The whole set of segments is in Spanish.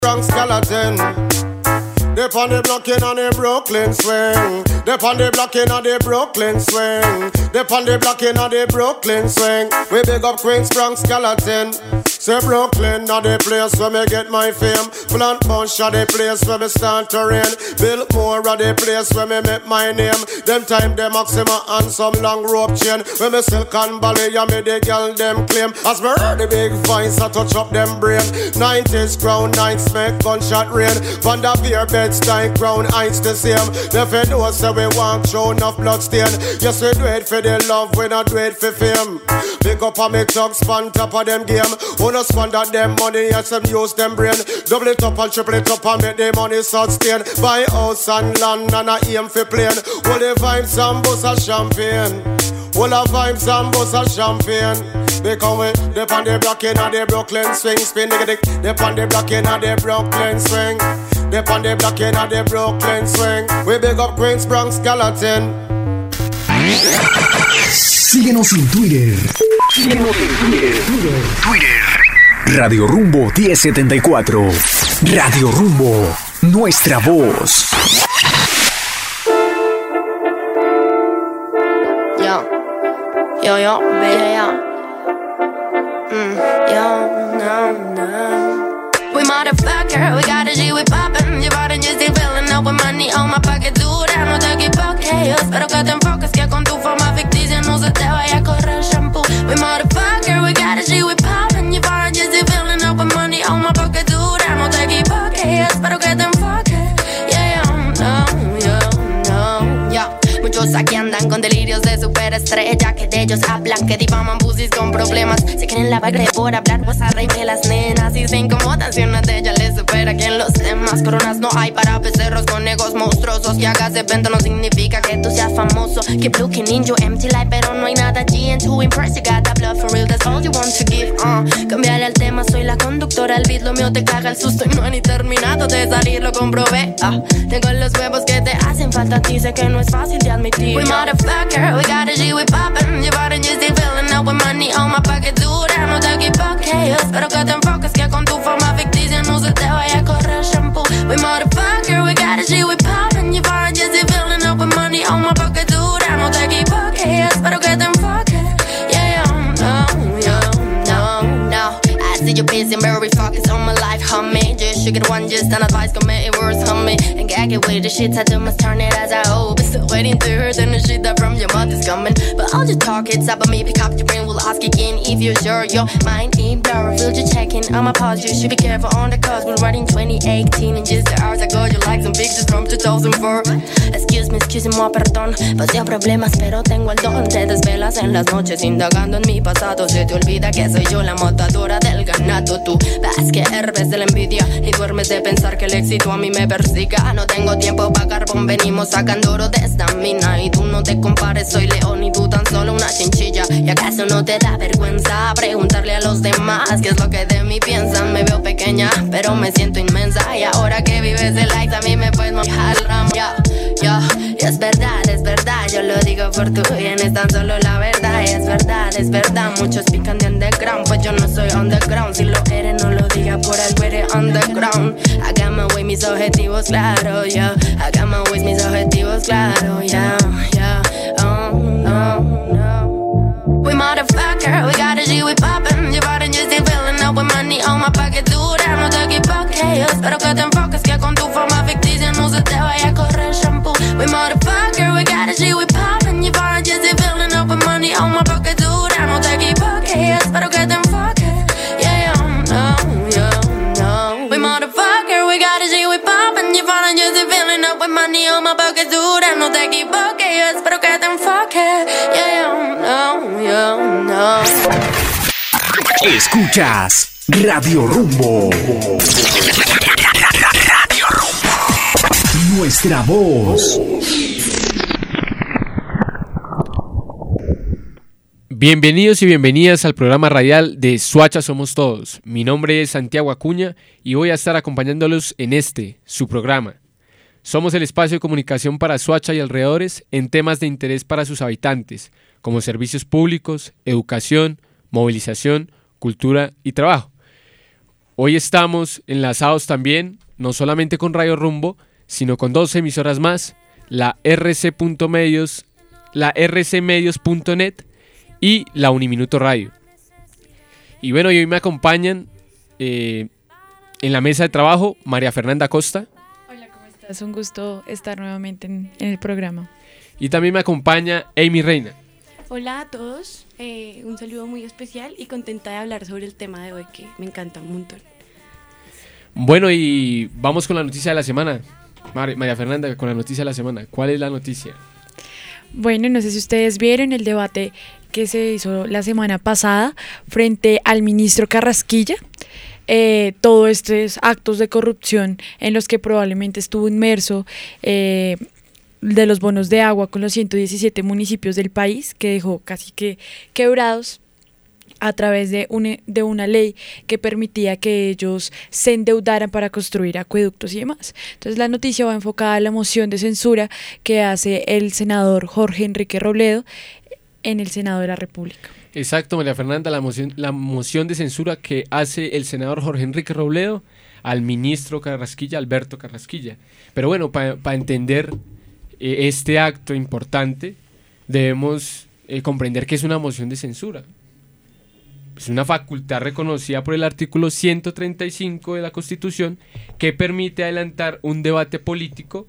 Strong skeleton. They on the blocking on the Brooklyn swing. They on the blocking on the Brooklyn swing. They on the blocking on the Brooklyn swing. We big up Queens, Bronx, skeleton. Say Brooklyn, not the place where me get my fame. Plant Bunch of the place where me start to reign. Biltmore of the place where me make my name. Them time them Maxima and some long rope chain. When me Silicon Valley, yeah me the girl them claim. As me heard the big voice, I touch up them brain. 90s crown nights make gunshot rain. Van der Veer Bed-Stuy crown heights the same. If you know say we want show enough blood stain. Yes we do it for the love, we not do it for fame. Pick up on me thugs on top of them game. Wanna squander them money, yes them use them brain. Double it up and triple it up and make the money sustain. Buy house and land and I aim for plane. All the vibes and bust a champagne. All the vibes and bust a champagne. Because we dip on the block in the Brooklyn swing. Spin the dick, dip on the block in the Brooklyn swing. Dip on the block in the Brooklyn swing. We big up Queens, Bronx, skeleton. Síguenos en Twitter. Twitter. Radio Rumbo 1074. Radio Rumbo, nuestra voz. Yo, no. We motherfucker, we got a G, we poppin'. Llevaron just still filling up with money on my pocket. Dura, no te equivoques. Yo espero que te enfoques, que con tu fama ficticia no se te vaya a correr shampoo. We motherfucker, we got a G, we poppin'. Llevaron just still filling up with money on my pocket. Dura, no te equivoques. Yo espero que te enfoques. Muchos aquí andan con delirios de superestrella, que de ellos hablan, que difaman pusis con problemas. Se creen la bagre por hablar, pues arreime las nenas y se incomodan si una de ellas les supera que en los demás. Coronas no hay para becerros con egos monstruosos. Que hagas evento no significa que tú seas famoso. Keep looking in your empty life, pero no hay nada allí. And to impress you got that blood for real, that's all you want to give. Cambiarle al tema, soy la conductora, el beat lo mío te caga el susto y no he ni terminado de salir, lo comprobé. Tengo los huevos que te hacen falta a ti, sé que no es fácil de admitir. We motherfucker, we got a G, we poppin'. Llevaron just still filling up with money on my pocket. Dura, no te equivoques. Yo espero que te enfoques, que con tu fama ficticia no se te vaya a correr shampoo. We motherfucker, we got a G, we poppin'. Llevaron just still filling up with money on my pocket. Dura, no te equivoques. Yo espero que te enfoques. No. I see you busy and very focused on my life, homie. Just should get one, just an advice, can make it worse, homie. And gag it with the shit I do, must turn it as I hope. Still waiting to hear the shit that from your mouth is coming. But all your talk, it's about me, pick up your brain, we'll ask again if you're sure your mind ain't blurry. Feel you checking on my pause, you should be careful on the cause. We're writing 2018 and just the hours ago, you like some pictures from 2004. Excuse-moi, perdón, pasé a problemas, pero tengo el don. Te desvelas en las noches indagando en mi pasado. Se te olvida que soy yo la matadora del ganado. Tú ves que herves de la envidia y duermes de pensar que el éxito a mí me persiga. No tengo tiempo pa' carbón, venimos sacando oro de esta mina. Y tú no te compares, soy león y tú tan solo una chinchilla. ¿Y acaso no te da vergüenza preguntarle a los demás qué es lo que de mí piensan? Me veo pequeña, pero me siento inmensa. Y ahora que vives de likes, a mí me puedes mojar el ramo. Y es verdad, yo lo digo por tu bien, es tan solo la verdad. Y es verdad, muchos pican de underground, pues yo no soy underground. Si lo eres, no lo diga por algo, eres underground. I got my way, mis objetivos claro, yeah. I got my ways, mis objetivos claro, yeah. No. We motherfucker, we got a G, we poppin'. Llevaron just still filling up with money on my pocket. Dura, no te equivoques. Yo espero que te enfoques, que con tu fama ficticia no se te vaya a correr shampoo. We motherfucker, we got a G, we poppin'. Llevaron just still filling up with money on my pocket. Dura, no te equivoques. Yo espero que te enfoques. No. We motherfucker, we got a G, we poppin'. Llevaron just still filling up with money on my pocket. Dura, no te equivoques. Yo espero que te enfoques. No. Escuchas Radio Rumbo. Radio Rumbo, nuestra voz. Bienvenidos y bienvenidas al programa radial de Suacha Somos Todos. Mi nombre es Santiago Acuña y voy a estar acompañándolos en su programa. Somos el espacio de comunicación para Suacha y alrededores en temas de interés para sus habitantes, como servicios públicos, educación, movilización, cultura y trabajo. hoy estamos enlazados también, no solamente con Radio Rumbo, sino con 2 emisoras más, la rc.medios, la rcmedios.net y la Uniminuto Radio. Y bueno, y hoy me acompañan en la mesa de trabajo María Fernanda Costa. Hola, ¿cómo estás? Un gusto estar nuevamente en el programa. Y también me acompaña Amy Reina. Hola a todos, un saludo muy especial y contenta de hablar sobre el tema de hoy que me encanta un montón. Bueno, y vamos con la noticia de la semana. María Fernanda, con la noticia de la semana. ¿Cuál es la noticia? Bueno, no sé si ustedes vieron el debate que se hizo la semana pasada frente al ministro Carrasquilla. Todos estos actos de corrupción en los que probablemente estuvo inmerso, de los bonos de agua con los 117 municipios del país, que dejó casi que quebrados a través de una ley que permitía que ellos se endeudaran para construir acueductos y demás. Entonces la noticia va enfocada a la moción de censura que hace el senador Jorge Enrique Robledo en el Senado de la República. Exacto, María Fernanda, la moción de censura que hace el senador Jorge Enrique Robledo al ministro Carrasquilla, Alberto Carrasquilla. Pero bueno, para entender este acto importante, debemos comprender que es una moción de censura. Es una facultad reconocida por el artículo 135 de la Constitución que permite adelantar un debate político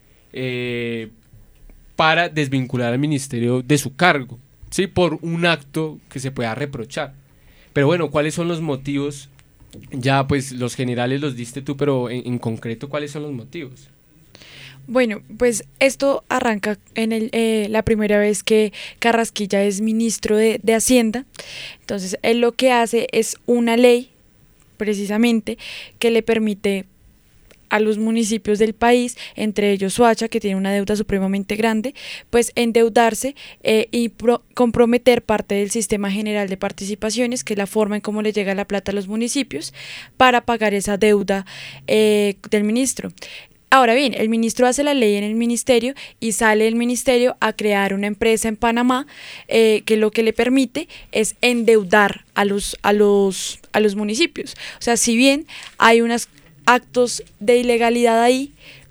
para desvincular al ministerio de su cargo, ¿sí? Por un acto que se pueda reprochar. Pero bueno, ¿cuáles son los motivos? Ya pues los generales los diste tú, pero en concreto, ¿cuáles son los motivos? Bueno, pues esto arranca en la primera vez que Carrasquilla es ministro de Hacienda. Entonces, él lo que hace es una ley, precisamente, que le permite a los municipios del país, entre ellos Soacha, que tiene una deuda supremamente grande, pues endeudarse y comprometer parte del sistema general de participaciones, que es la forma en cómo le llega la plata a los municipios, para pagar esa deuda del ministro. Ahora bien, el ministro hace la ley en el ministerio y sale el ministerio a crear una empresa en Panamá que lo que le permite es endeudar a los municipios. O sea, si bien hay unos actos de ilegalidad ahí,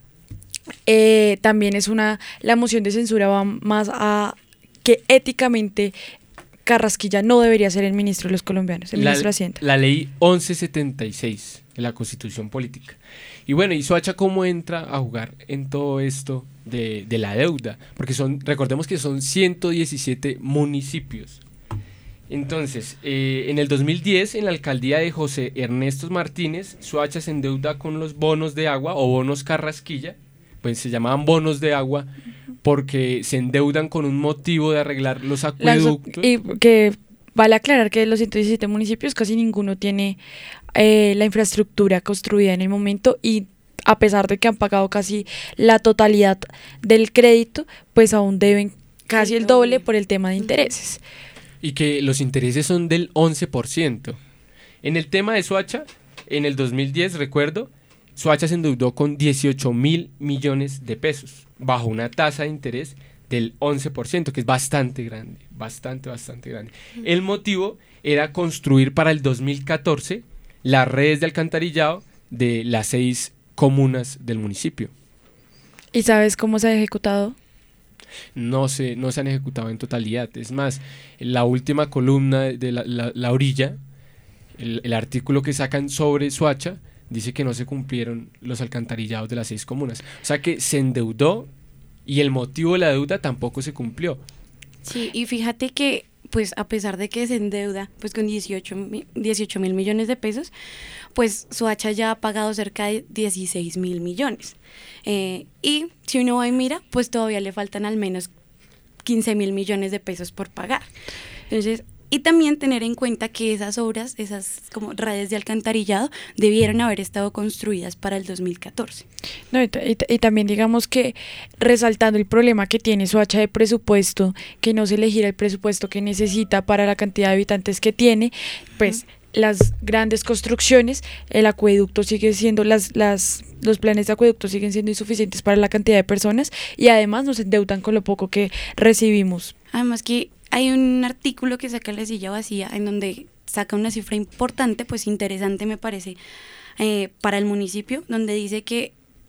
también es la moción de censura va más a que éticamente Carrasquilla no debería ser el ministro de los colombianos, el ministro de Hacienda. La ley 1176 de la Constitución Política. Y bueno, ¿y Soacha cómo entra a jugar en todo esto de la deuda? Porque recordemos que son 117 municipios. Entonces, en el 2010, en la alcaldía de José Ernesto Martínez, Soacha se endeuda con los bonos de agua o bonos Carrasquilla, pues se llamaban bonos de agua porque se endeudan con un motivo de arreglar los acueductos. Y que vale aclarar que de los 117 municipios casi ninguno tiene la infraestructura construida en el momento, y a pesar de que han pagado casi la totalidad del crédito, pues aún deben casi el doble por el tema de intereses. Y que los intereses son del 11%. En el tema de Soacha, en el 2010, recuerdo, Soacha se endeudó con 18.000 millones de pesos, bajo una tasa de interés del 11%, que es bastante grande, bastante grande. El motivo era construir para el 2014 las redes de alcantarillado de las 6 comunas del municipio. ¿Y sabes cómo se ha ejecutado? No se han ejecutado en totalidad. Es más, la última columna de la orilla, el artículo que sacan sobre Soacha, dice que no se cumplieron los alcantarillados de las 6 comunas. O sea que se endeudó y el motivo de la deuda tampoco se cumplió. Sí, y fíjate que pues a pesar de que se endeuda pues con 18.000 millones de pesos, pues Soacha ya ha pagado cerca de 16.000 millones. Y si uno va y mira, pues todavía le faltan al menos 15.000 millones de pesos por pagar. Entonces, y también tener en cuenta que esas obras, esas como redes de alcantarillado, debieron haber estado construidas para el 2014. No, y también digamos que resaltando el problema que tiene Soacha de presupuesto, que no se le gira el presupuesto que necesita para la cantidad de habitantes que tiene, pues las grandes construcciones, el acueducto sigue siendo, los planes de acueducto siguen siendo insuficientes para la cantidad de personas, y además nos endeudan con lo poco que recibimos. Además que hay un artículo que saca La Silla Vacía en donde saca una cifra importante, pues interesante me parece, para el municipio, donde dice que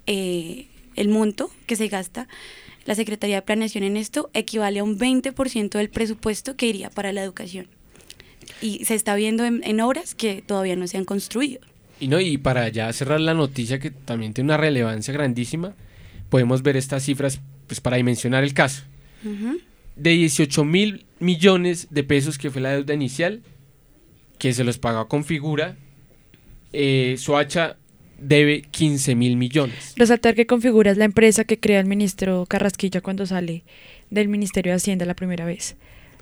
el monto que se gasta la Secretaría de Planeación en esto equivale a un 20% del presupuesto que iría para la educación. Y se está viendo en obras que todavía no se han construido. Y para ya cerrar la noticia, que también tiene una relevancia grandísima, podemos ver estas cifras pues para dimensionar el caso. Uh-huh. De 18.000 millones de pesos que fue la deuda inicial, que se los pagó con figura, Soacha debe 15.000 millones. Resaltar que Configura es la empresa que crea el ministro Carrasquilla cuando sale del Ministerio de Hacienda la primera vez.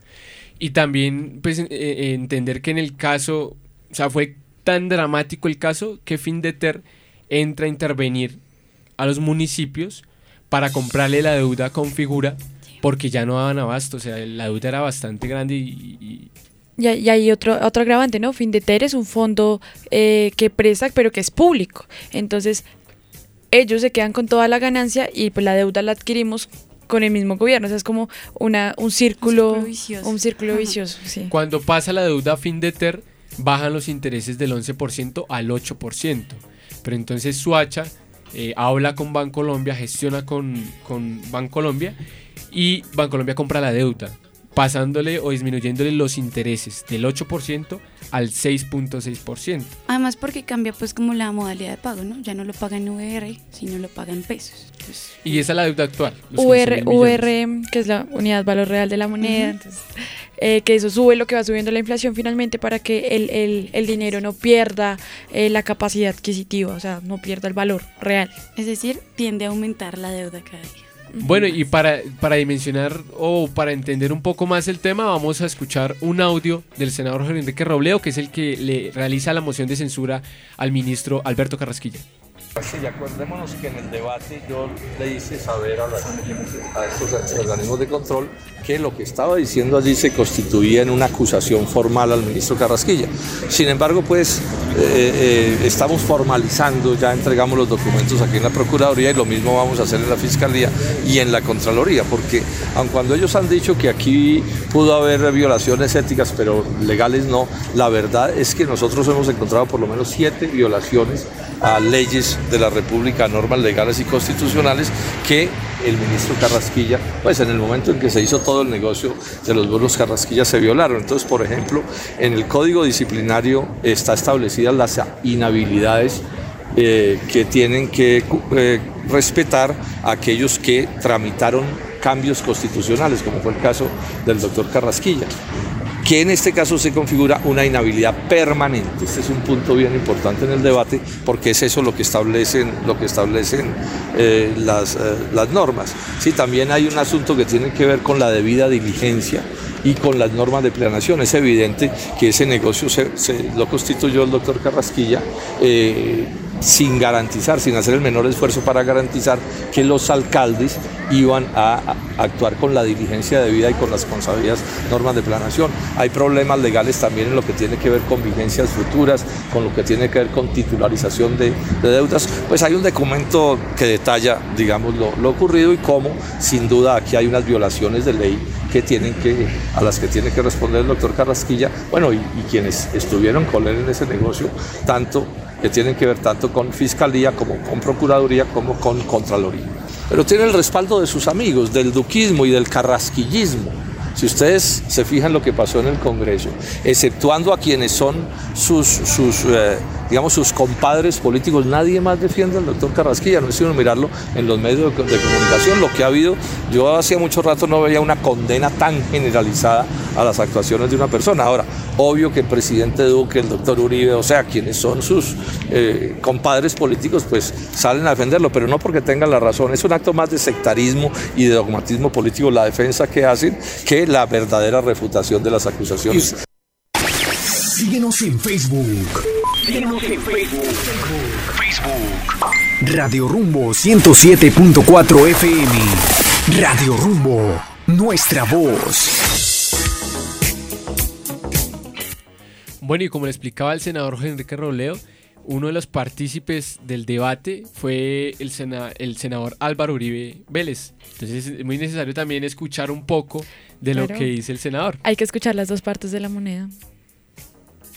Y también pues entender que en el caso, o sea, fue tan dramático el caso que Findeter entra a intervenir a los municipios para comprarle la deuda con figura, porque ya no daban abasto, o sea, la deuda era bastante grande y hay otro agravante, ¿no? Findeter es un fondo que presta, pero que es público. Entonces, ellos se quedan con toda la ganancia y pues la deuda la adquirimos con el mismo gobierno. O sea, es como un círculo vicioso. Un círculo vicioso, sí. Cuando pasa la deuda a Findeter, bajan los intereses del 11% al 8%. Pero entonces Soacha habla con Bancolombia, gestiona con Bancolombia, y Bancolombia compra la deuda, pasándole o disminuyéndole los intereses del 8% al 6.6%. Además porque cambia pues como la modalidad de pago, ¿no? Ya no lo paga en VR, sino lo paga en pesos. Entonces, y esa es la deuda actual. UR, que es la unidad valor real de la moneda, entonces, que eso sube lo que va subiendo la inflación finalmente para que el dinero no pierda la capacidad adquisitiva, o sea, no pierda el valor real. Es decir, tiende a aumentar la deuda cada día. Bueno, y para dimensionar o para entender un poco más el tema, vamos a escuchar un audio del senador Jorge Enrique Robledo, que es el que le realiza la moción de censura al ministro Alberto Carrasquilla. Sí, acordémonos que en el debate yo le hice saber a estos organismos de control que lo que estaba diciendo allí se constituía en una acusación formal al ministro Carrasquilla. Sin embargo, pues estamos formalizando, ya entregamos los documentos aquí en la Procuraduría y lo mismo vamos a hacer en la Fiscalía y en la Contraloría, porque aun cuando ellos han dicho que aquí pudo haber violaciones éticas, pero legales no, la verdad es que nosotros hemos encontrado por lo menos 7 violaciones a leyes de la República, normas legales y constitucionales que el ministro Carrasquilla, pues en el momento en que se hizo todo el negocio de los bonos Carrasquilla se violaron. Entonces, por ejemplo, en el Código Disciplinario está establecidas las inhabilidades que tienen que respetar a aquellos que tramitaron cambios constitucionales, como fue el caso del doctor Carrasquilla, que en este caso se configura una inhabilidad permanente. Este es un punto bien importante en el debate, porque es eso lo que establecen las normas. Sí, también hay un asunto que tiene que ver con la debida diligencia y con las normas de planeación. Es evidente que ese negocio lo constituyó el doctor Carrasquilla sin garantizar, sin hacer el menor esfuerzo para garantizar que los alcaldes iban a actuar con la diligencia debida y con las consabidas normas de planeación. Hay problemas legales también en lo que tiene que ver con vigencias futuras, con lo que tiene que ver con titularización de deudas. Pues hay un documento que detalla, digamos, lo ocurrido y cómo, sin duda, aquí hay unas violaciones de ley a las que tiene que responder el doctor Carrasquilla, bueno, y quienes estuvieron con él en ese negocio, que tienen que ver tanto con Fiscalía como con Procuraduría como con Contraloría. Pero tiene el respaldo de sus amigos, del duquismo y del carrasquillismo. Si ustedes se fijan lo que pasó en el Congreso, exceptuando a quienes son sus compadres políticos, nadie más defiende al doctor Carrasquilla. No es sino mirarlo en los medios de comunicación, lo que ha habido. Yo hacía mucho rato no veía una condena tan generalizada a las actuaciones de una persona. Ahora, obvio que el presidente Duque, el doctor Uribe, o sea, quienes son sus compadres políticos, pues salen a defenderlo, pero no porque tengan la razón. Es un acto más de sectarismo y de dogmatismo político la defensa que hacen que la verdadera refutación de las acusaciones. Síguenos en Facebook. Radio Rumbo 107.4 FM. Radio Rumbo, nuestra voz. Bueno, y como le explicaba el senador Enrique Robledo, uno de los partícipes del debate fue el senador Álvaro Uribe Vélez. Entonces es muy necesario también escuchar un poco de lo que dice el senador. Hay que escuchar las dos partes de la moneda.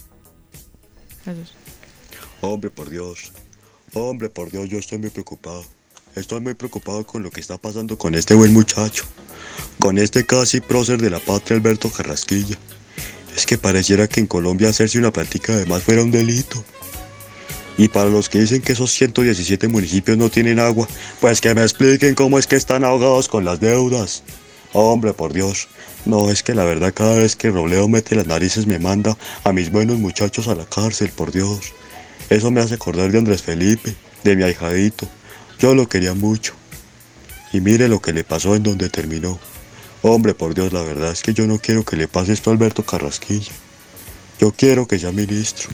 Hombre, por Dios, yo estoy muy preocupado. Estoy muy preocupado con lo que está pasando con este buen muchacho, con este casi prócer de la patria, Alberto Carrasquilla. Es que pareciera que en Colombia hacerse una plática de más fuera un delito. Y para los que dicen que esos 117 municipios no tienen agua, pues que me expliquen cómo es que están ahogados con las deudas. Hombre, por Dios. No, es que la verdad cada vez que Robledo mete las narices me manda a mis buenos muchachos a la cárcel, por Dios. Eso me hace acordar de Andrés Felipe, de mi ahijadito. Yo lo quería mucho. Y mire lo que le pasó en donde terminó. Hombre, por Dios, la verdad es que yo no quiero que le pase esto a Alberto Carrasquilla. Yo quiero que sea ministro.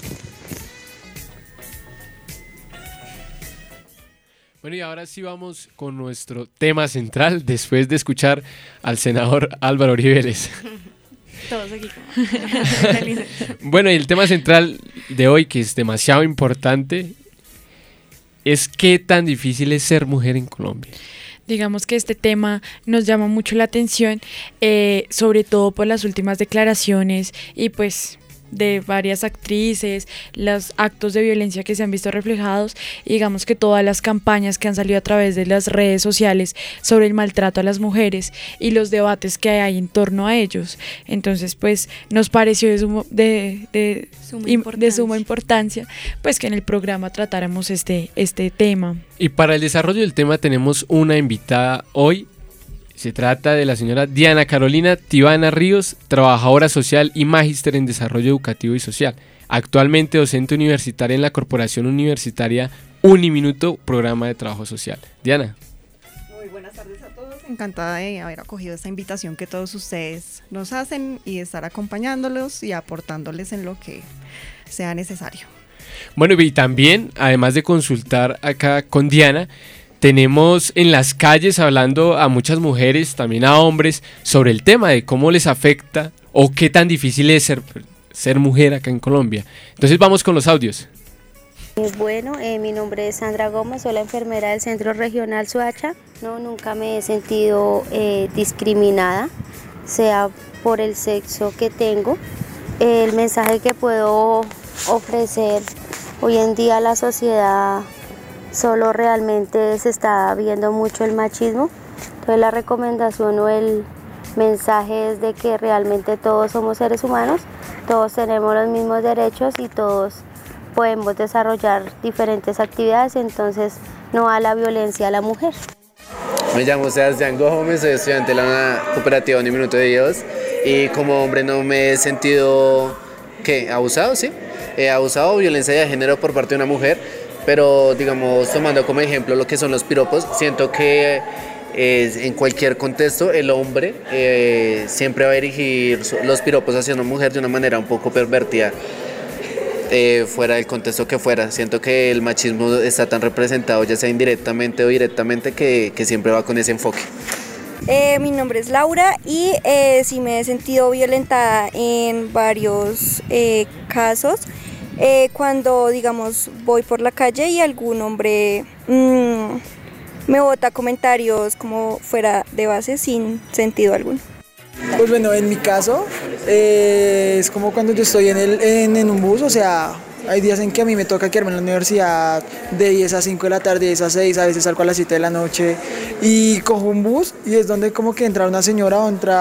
Bueno, y ahora sí vamos con nuestro tema central, después de escuchar al senador Álvaro Uribe Vélez. Todos aquí. Bueno, y el tema central de hoy, que es demasiado importante, es qué tan difícil es ser mujer en Colombia. Digamos que este tema nos llama mucho la atención, sobre todo por las últimas declaraciones y pues de varias actrices, los actos de violencia que se han visto reflejados y digamos que todas las campañas que han salido a través de las redes sociales sobre el maltrato a las mujeres y los debates que hay en torno a ellos. Entonces pues nos pareció de suma importancia pues que en el programa tratáramos este tema. Y para el desarrollo del tema tenemos una invitada hoy. Se trata de la señora Diana Carolina Tibana Ríos, trabajadora social y magíster en desarrollo educativo y social. Actualmente docente universitaria en la Corporación Universitaria Uniminuto, programa de trabajo social. Diana. Muy buenas tardes a todos. Encantada de haber acogido esta invitación que todos ustedes nos hacen y de estar acompañándolos y aportándoles en lo que sea necesario. Bueno, y también, además de consultar acá con Diana, tenemos en las calles hablando a muchas mujeres, también a hombres, sobre el tema de cómo les afecta o qué tan difícil es ser mujer acá en Colombia. Entonces vamos con los audios. Bueno, mi nombre es Sandra Gómez, soy la enfermera del Centro Regional Soacha. No, nunca me he sentido discriminada, sea por el sexo que tengo. El mensaje que puedo ofrecer hoy en día a la sociedad, solo realmente se está viendo mucho el machismo. Entonces la recomendación o el mensaje es de que realmente todos somos seres humanos, todos tenemos los mismos derechos y todos podemos desarrollar diferentes actividades, entonces no a la violencia a la mujer. Me llamo Sebastián Gómez, soy estudiante de la cooperativa Uniminuto de Dios y como hombre no me he sentido abusado, sí, abusado o violencia de género por parte de una mujer. Pero digamos, tomando como ejemplo lo que son los piropos, siento que en cualquier contexto el hombre siempre va a dirigir los piropos hacia una mujer de una manera un poco pervertida, fuera del contexto que fuera. Siento que el machismo está tan representado, ya sea indirectamente o directamente, que siempre va con ese enfoque. Mi nombre es Laura y sí me he sentido violentada en varios casos. Cuando, digamos, voy por la calle y algún hombre me bota comentarios como fuera de base sin sentido alguno. Pues bueno, en mi caso es como cuando yo estoy en un bus, o sea, hay días en que a mí me toca quedarme en la universidad de 10 a 5 de la tarde, 10 a 6, a veces salgo a las 7 de la noche y cojo un bus y es donde como que entra una señora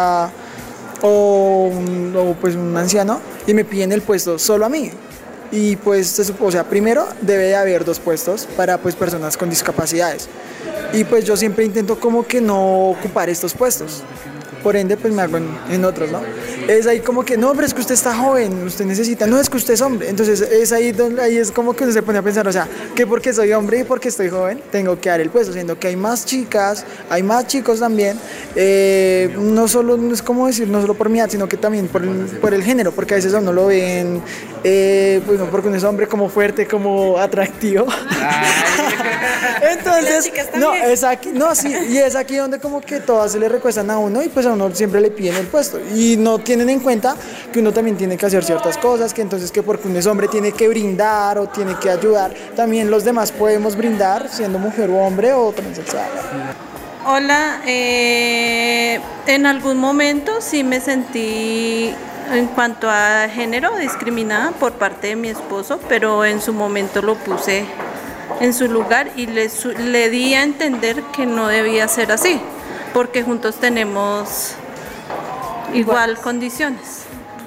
o pues un anciano y me piden el puesto solo a mí. Y pues, o sea, primero debe de haber 2 puestos para pues personas con discapacidades. Y pues yo siempre intento como que no ocupar estos puestos. Por ende, pues me hago en otros, ¿no? Es ahí como que, no, pero es que usted está joven, usted necesita, no, es que usted es hombre. Entonces es ahí es como que uno se pone a pensar, o sea, que porque soy hombre y porque estoy joven, tengo que dar el puesto, siendo que hay más chicas, hay más chicos también. No es como decir, no solo por mi edad, sino que también por el género, porque a veces uno lo ven, pues no, porque uno es hombre como fuerte, como atractivo. Entonces, no, es aquí, no, sí, y es aquí donde como que todas se le recuestan a uno y pues a uno siempre le piden el puesto y no tienen en cuenta que uno también tiene que hacer ciertas cosas, que entonces que porque uno es hombre tiene que brindar o tiene que ayudar, también los demás podemos brindar siendo mujer o hombre o transexual. Hola, en algún momento sí me sentí en cuanto a género, discriminada por parte de mi esposo, pero en su momento lo puse en su lugar y le di a entender que no debía ser así, porque juntos tenemos igual condiciones.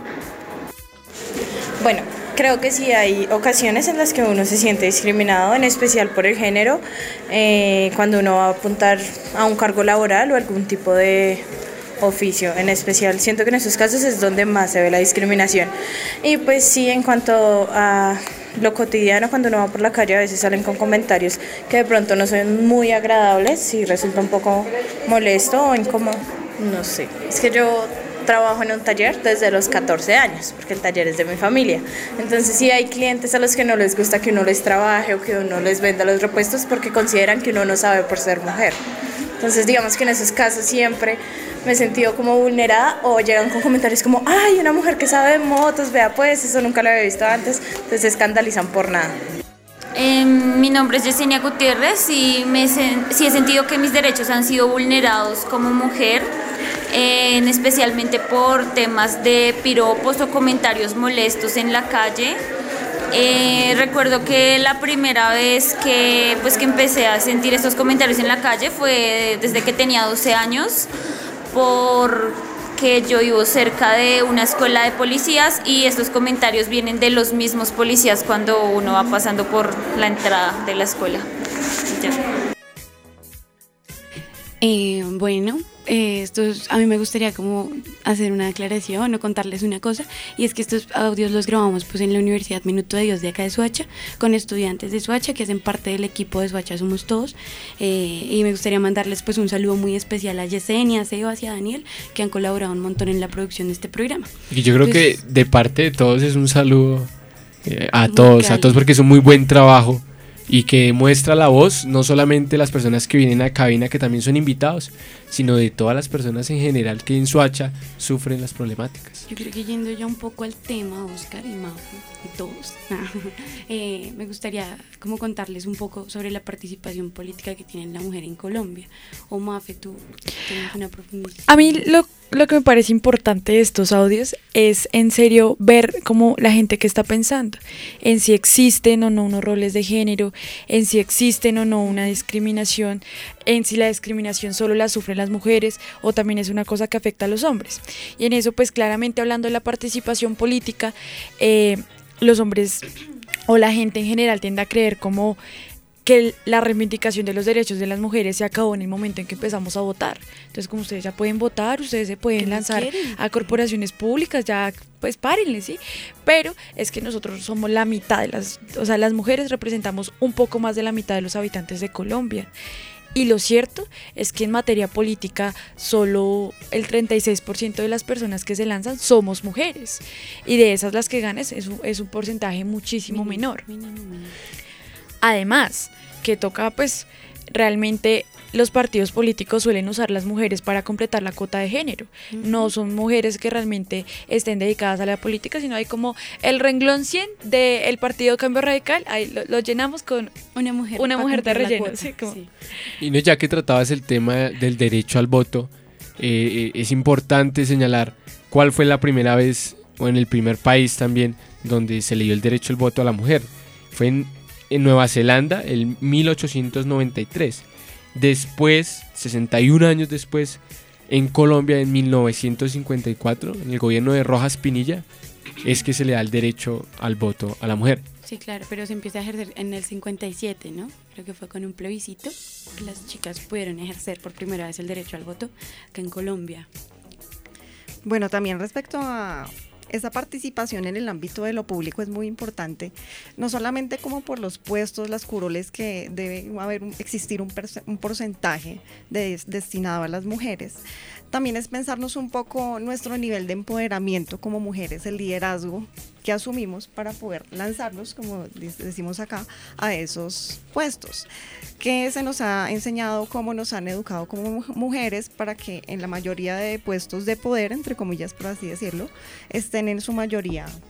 Bueno, creo que sí hay ocasiones en las que uno se siente discriminado, en especial por el género, cuando uno va a apuntar a un cargo laboral o algún tipo de oficio. En especial siento que en esos casos es donde más se ve la discriminación. Y pues sí, en cuanto a lo cotidiano, cuando uno va por la calle a veces salen con comentarios que de pronto no son muy agradables y resulta un poco molesto o incómodo. No sé, es que yo trabajo en un taller desde los 14 años, porque el taller es de mi familia. Entonces sí hay clientes a los que no les gusta que uno les trabaje o que uno les venda los repuestos porque consideran que uno no sabe por ser mujer. Entonces digamos que en esos casos siempre me he sentido como vulnerada o llegan con comentarios como ¡ay, una mujer que sabe de motos! Vea pues, eso nunca lo había visto antes. Entonces se escandalizan por nada. Mi nombre es Yesenia Gutiérrez y sí he sentido que mis derechos han sido vulnerados como mujer, especialmente por temas de piropos o comentarios molestos en la calle. Recuerdo que la primera vez que empecé a sentir estos comentarios en la calle fue desde que tenía 12 años, porque yo vivo cerca de una escuela de policías y estos comentarios vienen de los mismos policías cuando uno va pasando por la entrada de la escuela. Ya. Bueno, a mí me gustaría como hacer una aclaración o contarles una cosa, y es que estos audios los grabamos pues en la Universidad Minuto de Dios de acá de Soacha, con estudiantes de Soacha que hacen parte del equipo de Soacha Somos Todos, y me gustaría mandarles pues un saludo muy especial a Yesenia, a Sebas y a Daniel, que han colaborado un montón en la producción de este programa. Y yo creo que de parte de todos es un saludo a todos, porque es un muy buen trabajo y que muestra la voz, no solamente las personas que vienen a cabina, que también son invitados, sino de todas las personas en general que en Soacha sufren las problemáticas. Yo creo que yendo ya un poco al tema, Oscar y Mafe y todos, me gustaría como contarles un poco sobre la participación política que tiene la mujer en Colombia. O Mafe, tú tienes una profundidad. A mí lo que me parece importante de estos audios es en serio ver cómo la gente que está pensando en si existen o no unos roles de género, en si existen o no una discriminación, en si la discriminación solo la sufren las mujeres o también es una cosa que afecta a los hombres. Y en eso pues claramente hablando de la participación política, los hombres o la gente en general tiende a creer como que la reivindicación de los derechos de las mujeres se acabó en el momento en que empezamos a votar. Entonces, como ustedes ya pueden votar, ustedes se pueden lanzar a corporaciones públicas, ya pues párenle, ¿sí? Pero es que nosotros somos la mitad de las mujeres representamos un poco más de la mitad de los habitantes de Colombia. Y lo cierto es que en materia política solo el 36% de las personas que se lanzan somos mujeres. Y de esas las que ganan es un porcentaje muchísimo menor. Además, que toca pues realmente los partidos políticos suelen usar las mujeres para completar la cuota de género. No son mujeres que realmente estén dedicadas a la política, sino hay como el renglón 100 del Partido Cambio Radical, ahí lo llenamos con una mujer de relleno. ¿Sí? Sí. Y no, ya que tratabas el tema del derecho al voto, es importante señalar cuál fue la primera vez o en el primer país también donde se le dio el derecho al voto a la mujer. Fue en Nueva Zelanda, en 1893. Después, 61 años después, en Colombia, en 1954, en el gobierno de Rojas Pinilla, es que se le da el derecho al voto a la mujer. Sí, claro, pero se empieza a ejercer en el 57, ¿no? Creo que fue con un plebiscito que las chicas pudieron ejercer por primera vez el derecho al voto acá en Colombia. Bueno, también respecto a esa participación en el ámbito de lo público es muy importante, no solamente como por los puestos, las curules que debe existir un porcentaje destinado a las mujeres, también es pensarnos un poco nuestro nivel de empoderamiento como mujeres, el liderazgo que asumimos para poder lanzarnos, como decimos acá, a esos puestos, que se nos ha enseñado, cómo nos han educado como mujeres para que en la mayoría de puestos de poder, entre comillas por así decirlo, estén en su mayoría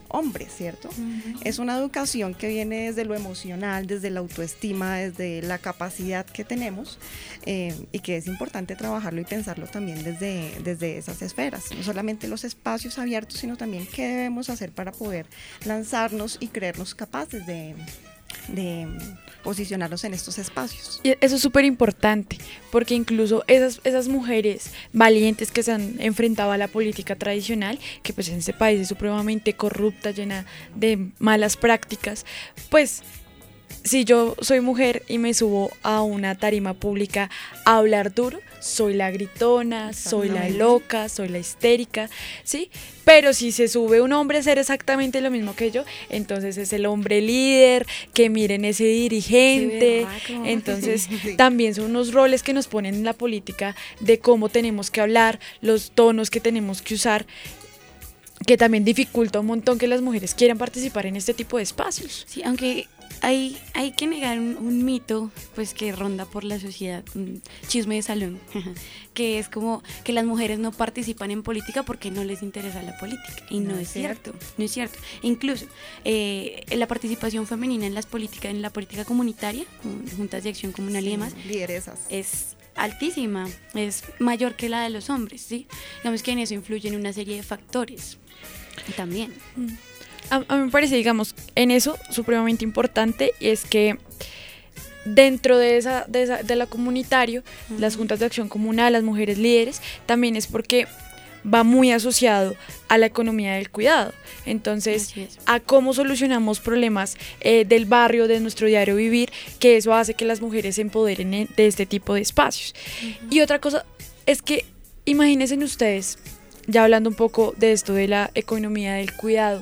hombres, ¿cierto? Es una educación que viene desde lo emocional, desde la autoestima, desde la capacidad que tenemos, y que es importante trabajarlo y pensarlo también desde esas esferas, no solamente los espacios abiertos, sino también qué debemos hacer para poder lanzarnos y creernos capaces de posicionarnos en estos espacios. Y eso es súper importante, porque incluso esas mujeres valientes que se han enfrentado a la política tradicional, que pues en este país es supremamente corrupta, llena de malas prácticas, pues si yo soy mujer y me subo a una tarima pública a hablar duro, soy la gritona, soy la loca, soy la histérica, ¿sí? Pero si se sube un hombre a hacer exactamente lo mismo que yo, entonces es el hombre líder, que miren ese dirigente. Entonces también son unos roles que nos ponen en la política de cómo tenemos que hablar, los tonos que tenemos que usar, que también dificulta un montón que las mujeres quieran participar en este tipo de espacios. Sí, aunque hay que negar un mito pues que ronda por la sociedad, un chisme de salón, que es como que las mujeres no participan en política porque no les interesa la política, y no es cierto, no es cierto. Incluso la participación femenina en la política comunitaria, juntas de acción comunal y demás, lideresas, es altísima, es mayor que la de los hombres, ¿sí? Digamos que en eso influyen una serie de factores también. A mí me parece, digamos, en eso supremamente importante, y es que dentro de la comunitario, las juntas de acción comunal, las mujeres líderes, también es porque va muy asociado a la economía del cuidado. Entonces, a cómo solucionamos problemas del barrio, de nuestro diario vivir, que eso hace que las mujeres se empoderen de este tipo de espacios. Y otra cosa es que, imagínense ustedes, ya hablando un poco de esto de la economía del cuidado,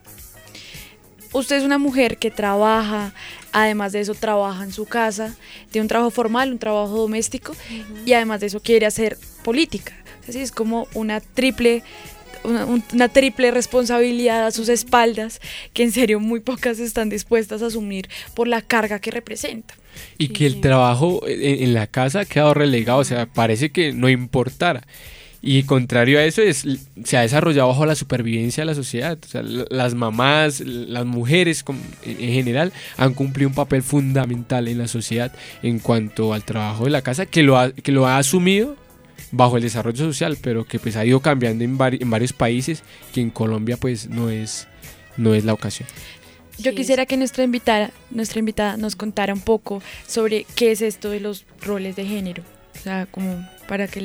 usted es una mujer que trabaja, además de eso trabaja en su casa, tiene un trabajo formal, un trabajo doméstico, y además de eso quiere hacer política. Así es como una triple responsabilidad a sus espaldas, que en serio muy pocas están dispuestas a asumir por la carga que representa. Y que el trabajo en la casa ha quedado relegado, o sea, parece que no importara. Y contrario a eso, se ha desarrollado bajo la supervivencia de la sociedad. O sea, las mamás, las mujeres en general han cumplido un papel fundamental en la sociedad en cuanto al trabajo de la casa, que lo ha asumido bajo el desarrollo social, pero que pues ha ido cambiando en varios países, que en Colombia pues no es la ocasión. Yo quisiera que nuestra invitada nos contara un poco sobre qué es esto de los roles de género. O sea, como para que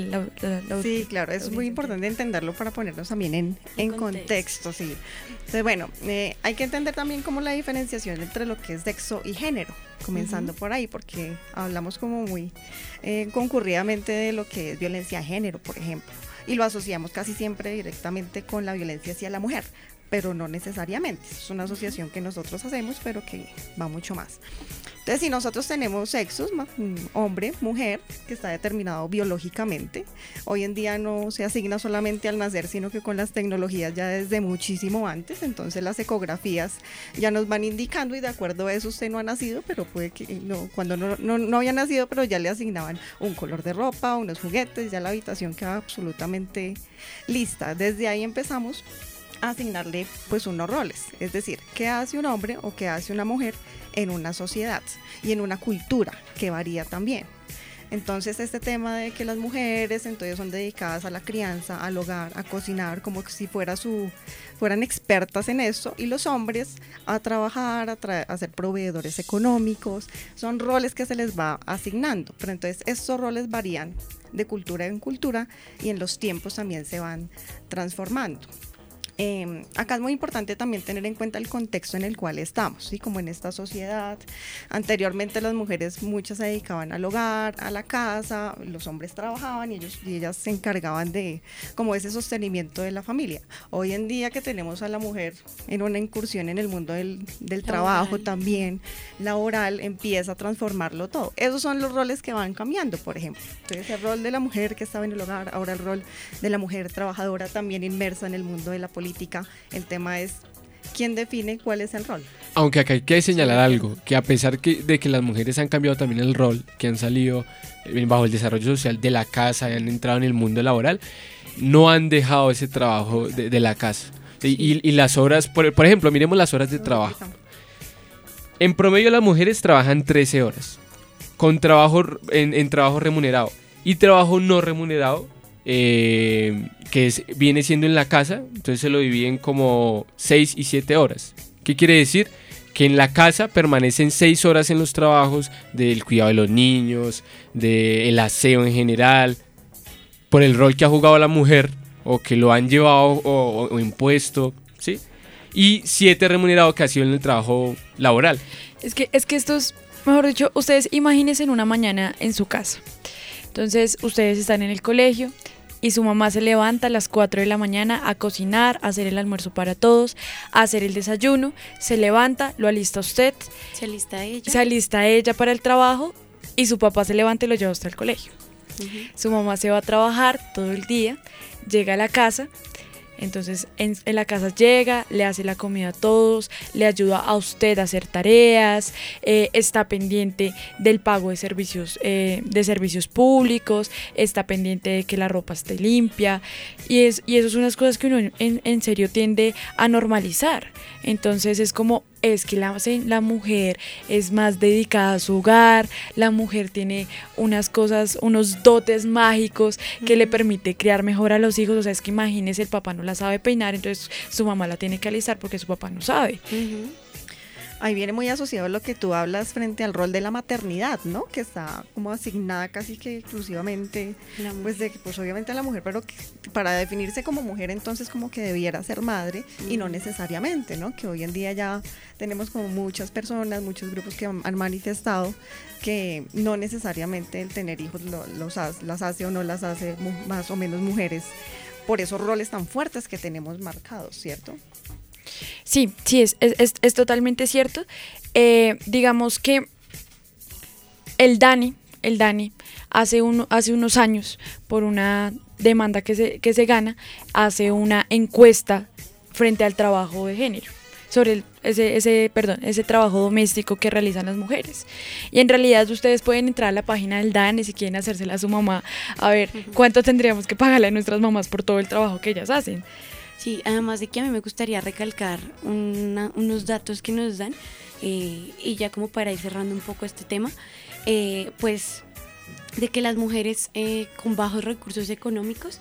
sí, claro, es muy importante entenderlo para ponernos también en contexto, sí. Entonces, bueno, hay que entender también como la diferenciación entre lo que es sexo y género, comenzando por ahí, porque hablamos como muy concurridamente de lo que es violencia de género, por ejemplo, y lo asociamos casi siempre directamente con la violencia hacia la mujer, pero no necesariamente. Es una asociación que nosotros hacemos, pero que va mucho más. Entonces, si nosotros tenemos sexos, hombre, mujer, que está determinado biológicamente, hoy en día no se asigna solamente al nacer, sino que con las tecnologías ya desde muchísimo antes, entonces las ecografías ya nos van indicando, y de acuerdo a eso usted no ha nacido, pero puede que cuando no había nacido, pero ya le asignaban un color de ropa, unos juguetes, ya la habitación quedaba absolutamente lista. Desde ahí empezamos a asignarle pues unos roles, es decir, qué hace un hombre o qué hace una mujer en una sociedad y en una cultura que varía también. Entonces este tema de que las mujeres entonces son dedicadas a la crianza, al hogar, a cocinar, como si fueran expertas en eso, y los hombres a trabajar, a ser proveedores económicos, son roles que se les va asignando, pero entonces estos roles varían de cultura en cultura y en los tiempos también se van transformando. Acá es muy importante también tener en cuenta el contexto en el cual estamos, ¿sí? Como en esta sociedad, anteriormente las mujeres muchas se dedicaban al hogar, a la casa, los hombres trabajaban y ellas se encargaban de como ese sostenimiento de la familia. Hoy en día que tenemos a la mujer en una incursión en el mundo del trabajo también, laboral, empieza a transformarlo todo. Esos son los roles que van cambiando, por ejemplo. Entonces el rol de la mujer que estaba en el hogar, ahora el rol de la mujer trabajadora también inmersa en el mundo de la política. El tema es quién define cuál es el rol. Aunque acá hay que señalar algo, que a pesar de que las mujeres han cambiado también el rol, que han salido bajo el desarrollo social de la casa y han entrado en el mundo laboral, no han dejado ese trabajo de la casa. Y las horas, por ejemplo, miremos las horas de trabajo. En promedio las mujeres trabajan 13 horas con trabajo en trabajo remunerado y trabajo no remunerado, viene siendo en la casa, entonces se lo dividen como 6 y 7 horas. ¿Qué quiere decir? Que en la casa permanecen 6 horas en los trabajos del cuidado de los niños, del aseo en general, por el rol que ha jugado la mujer o que lo han llevado o impuesto, ¿sí? Y 7 remunerado que ha sido en el trabajo laboral. Es que esto es, mejor dicho, ustedes imagínense en una mañana en su casa. Entonces ustedes están en el colegio y su mamá se levanta a las 4 de la mañana a cocinar, a hacer el almuerzo para todos, a hacer el desayuno, se levanta, lo alista usted, se alista ella para el trabajo y su papá se levanta y lo lleva hasta el colegio. Su mamá se va a trabajar todo el día, llega a la casa. Entonces en la casa llega, le hace la comida a todos, le ayuda a usted a hacer tareas, está pendiente del pago de servicios públicos, está pendiente de que la ropa esté limpia y eso es unas cosas que uno en serio tiende a normalizar. Entonces es como, es que la mujer es más dedicada a su hogar, la mujer tiene unas cosas, unos dotes mágicos que le permite criar mejor a los hijos. O sea, es que imagínese, el papá no la sabe peinar, entonces su mamá la tiene que alistar porque su papá no sabe. Ahí viene muy asociado a lo que tú hablas frente al rol de la maternidad, ¿no? Que está como asignada casi que exclusivamente, pues obviamente a la mujer, pero que para definirse como mujer entonces como que debiera ser madre y no necesariamente, ¿no? Que hoy en día ya tenemos como muchas personas, muchos grupos que han manifestado que no necesariamente el tener hijos las hace o no las hace más o menos mujeres por esos roles tan fuertes que tenemos marcados, ¿cierto? Sí, es totalmente cierto. Digamos que el Dani hace unos años, por una demanda que se gana, hace una encuesta frente al trabajo de género, sobre ese trabajo doméstico que realizan las mujeres. Y en realidad ustedes pueden entrar a la página del DANE si quieren hacérsela a su mamá, a ver cuánto tendríamos que pagarle a nuestras mamás por todo el trabajo que ellas hacen. Sí, además de que a mí me gustaría recalcar unos datos que nos dan, y ya como para ir cerrando un poco este tema, pues de que las mujeres con bajos recursos económicos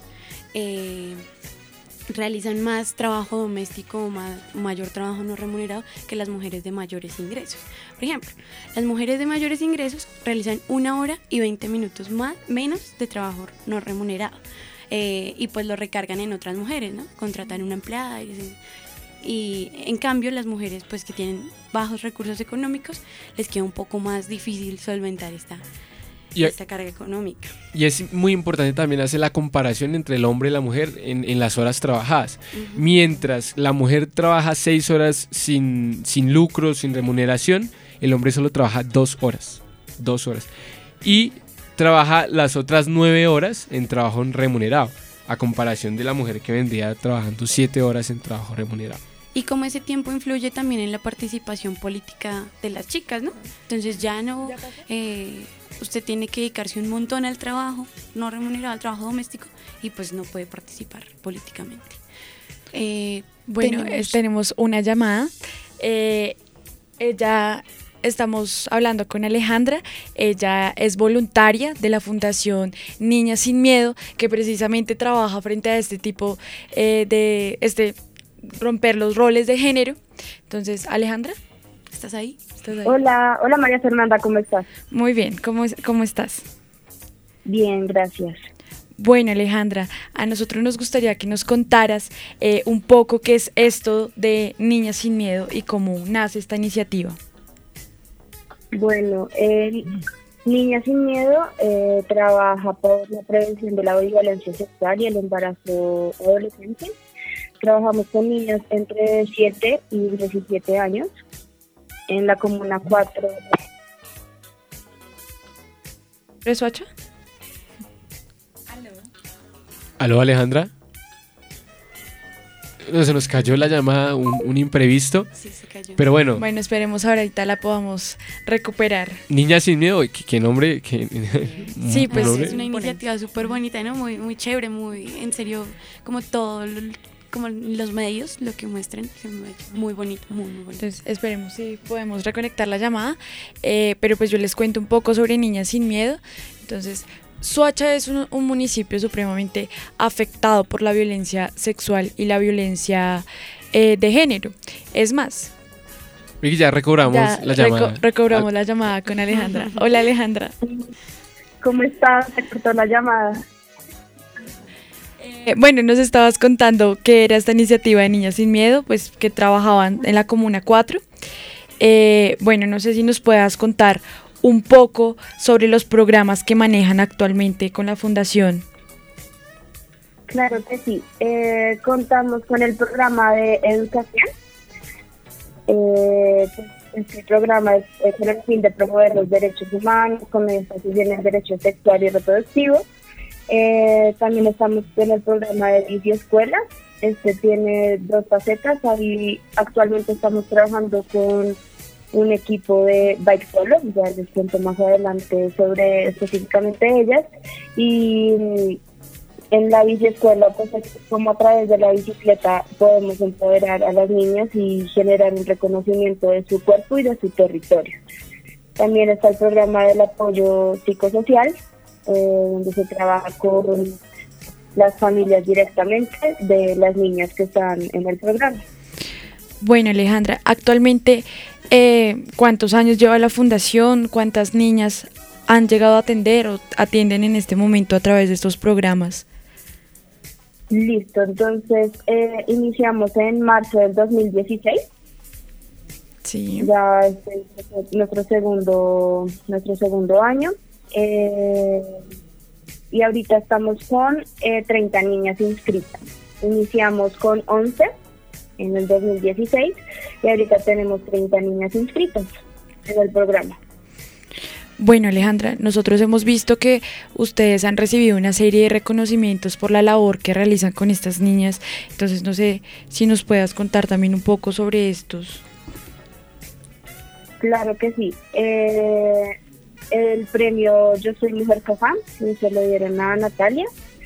realizan más trabajo doméstico o mayor trabajo no remunerado que las mujeres de mayores ingresos. Por ejemplo, las mujeres de mayores ingresos realizan 1 hora y 20 minutos menos de trabajo no remunerado. Y pues lo recargan en otras mujeres, ¿no? Contratan una empleada y en cambio las mujeres pues que tienen bajos recursos económicos les queda un poco más difícil solventar esta carga económica. Y es muy importante también hacer la comparación entre el hombre y la mujer en las horas trabajadas. Mientras la mujer trabaja 6 horas sin lucro, sin remuneración, el hombre solo trabaja 2 horas. Y trabaja las otras 9 horas en trabajo remunerado, a comparación de la mujer que vendría trabajando 7 horas en trabajo remunerado. Y como ese tiempo influye también en la participación política de las chicas, ¿no? Entonces ya no, usted tiene que dedicarse un montón al trabajo no remunerado, al trabajo doméstico, y pues no puede participar políticamente. Tenemos una llamada. Estamos hablando con Alejandra. Ella es voluntaria de la Fundación Niñas Sin Miedo, que precisamente trabaja frente a este tipo de romper los roles de género. Entonces, Alejandra, ¿estás ahí? Hola María Fernanda, ¿cómo estás? Muy bien, ¿cómo estás? Bien, gracias. Bueno, Alejandra, a nosotros nos gustaría que nos contaras un poco qué es esto de Niñas Sin Miedo y cómo nace esta iniciativa. Bueno, Niñas Sin Miedo trabaja por la prevención de la violencia sexual y el embarazo adolescente. Trabajamos con niñas entre 7 y 17 años en la Comuna 4. ¿Resuacha? ¿Aló, Alejandra? No, se nos cayó la llamada, un imprevisto. Sí, se cayó. Pero bueno. Bueno, esperemos ahorita la podamos recuperar. Niñas Sin Miedo, ¿qué nombre? Sí, pues es una iniciativa súper bonita, ¿no? Muy, muy chévere, muy, en serio, como todo como los medios, lo que muestren, se me ha hecho muy bonito, muy bonito. Entonces esperemos si podemos reconectar la llamada, pero pues yo les cuento un poco sobre Niñas Sin Miedo. Entonces, Soacha es un municipio supremamente afectado por la violencia sexual y la violencia de género. Es más, y ya recobramos la llamada. Recobramos la llamada con Alejandra. Hola, Alejandra. ¿Cómo estás? Se cortó la llamada. Bueno, nos estabas contando que era esta iniciativa de Niñas Sin Miedo, pues que trabajaban en la Comuna 4. Bueno, no sé si nos puedas contar un poco sobre los programas que manejan actualmente con la Fundación. Claro que sí. Contamos con el programa de educación. Este programa es con el fin de promover los derechos humanos, con énfasis en el derecho sexual y reproductivo. También estamos en el programa de Biciescuela. Este tiene 2 facetas. Actualmente estamos trabajando con un equipo de Bike Solo, ya les cuento más adelante sobre específicamente ellas. Y en la Biciescuela, pues como a través de la bicicleta podemos empoderar a las niñas y generar un reconocimiento de su cuerpo y de su territorio. También está el programa del apoyo psicosocial, donde se trabaja con las familias directamente de las niñas que están en el programa. Bueno, Alejandra, actualmente, ¿cuántos años lleva la fundación? ¿Cuántas niñas han llegado a atender o atienden en este momento a través de estos programas? Listo, entonces iniciamos en marzo del 2016. Sí. Ya es nuestro segundo año. Y ahorita estamos con 30 niñas inscritas. Iniciamos con 11 en el 2016 y ahorita tenemos 30 niñas inscritas en el programa. Bueno, Alejandra, nosotros hemos visto que ustedes han recibido una serie de reconocimientos por la labor que realizan con estas niñas, entonces no sé si nos puedas contar también un poco sobre estos. Claro que sí. El premio Yo Soy Mujer Cafán, se lo dieron a Natalia,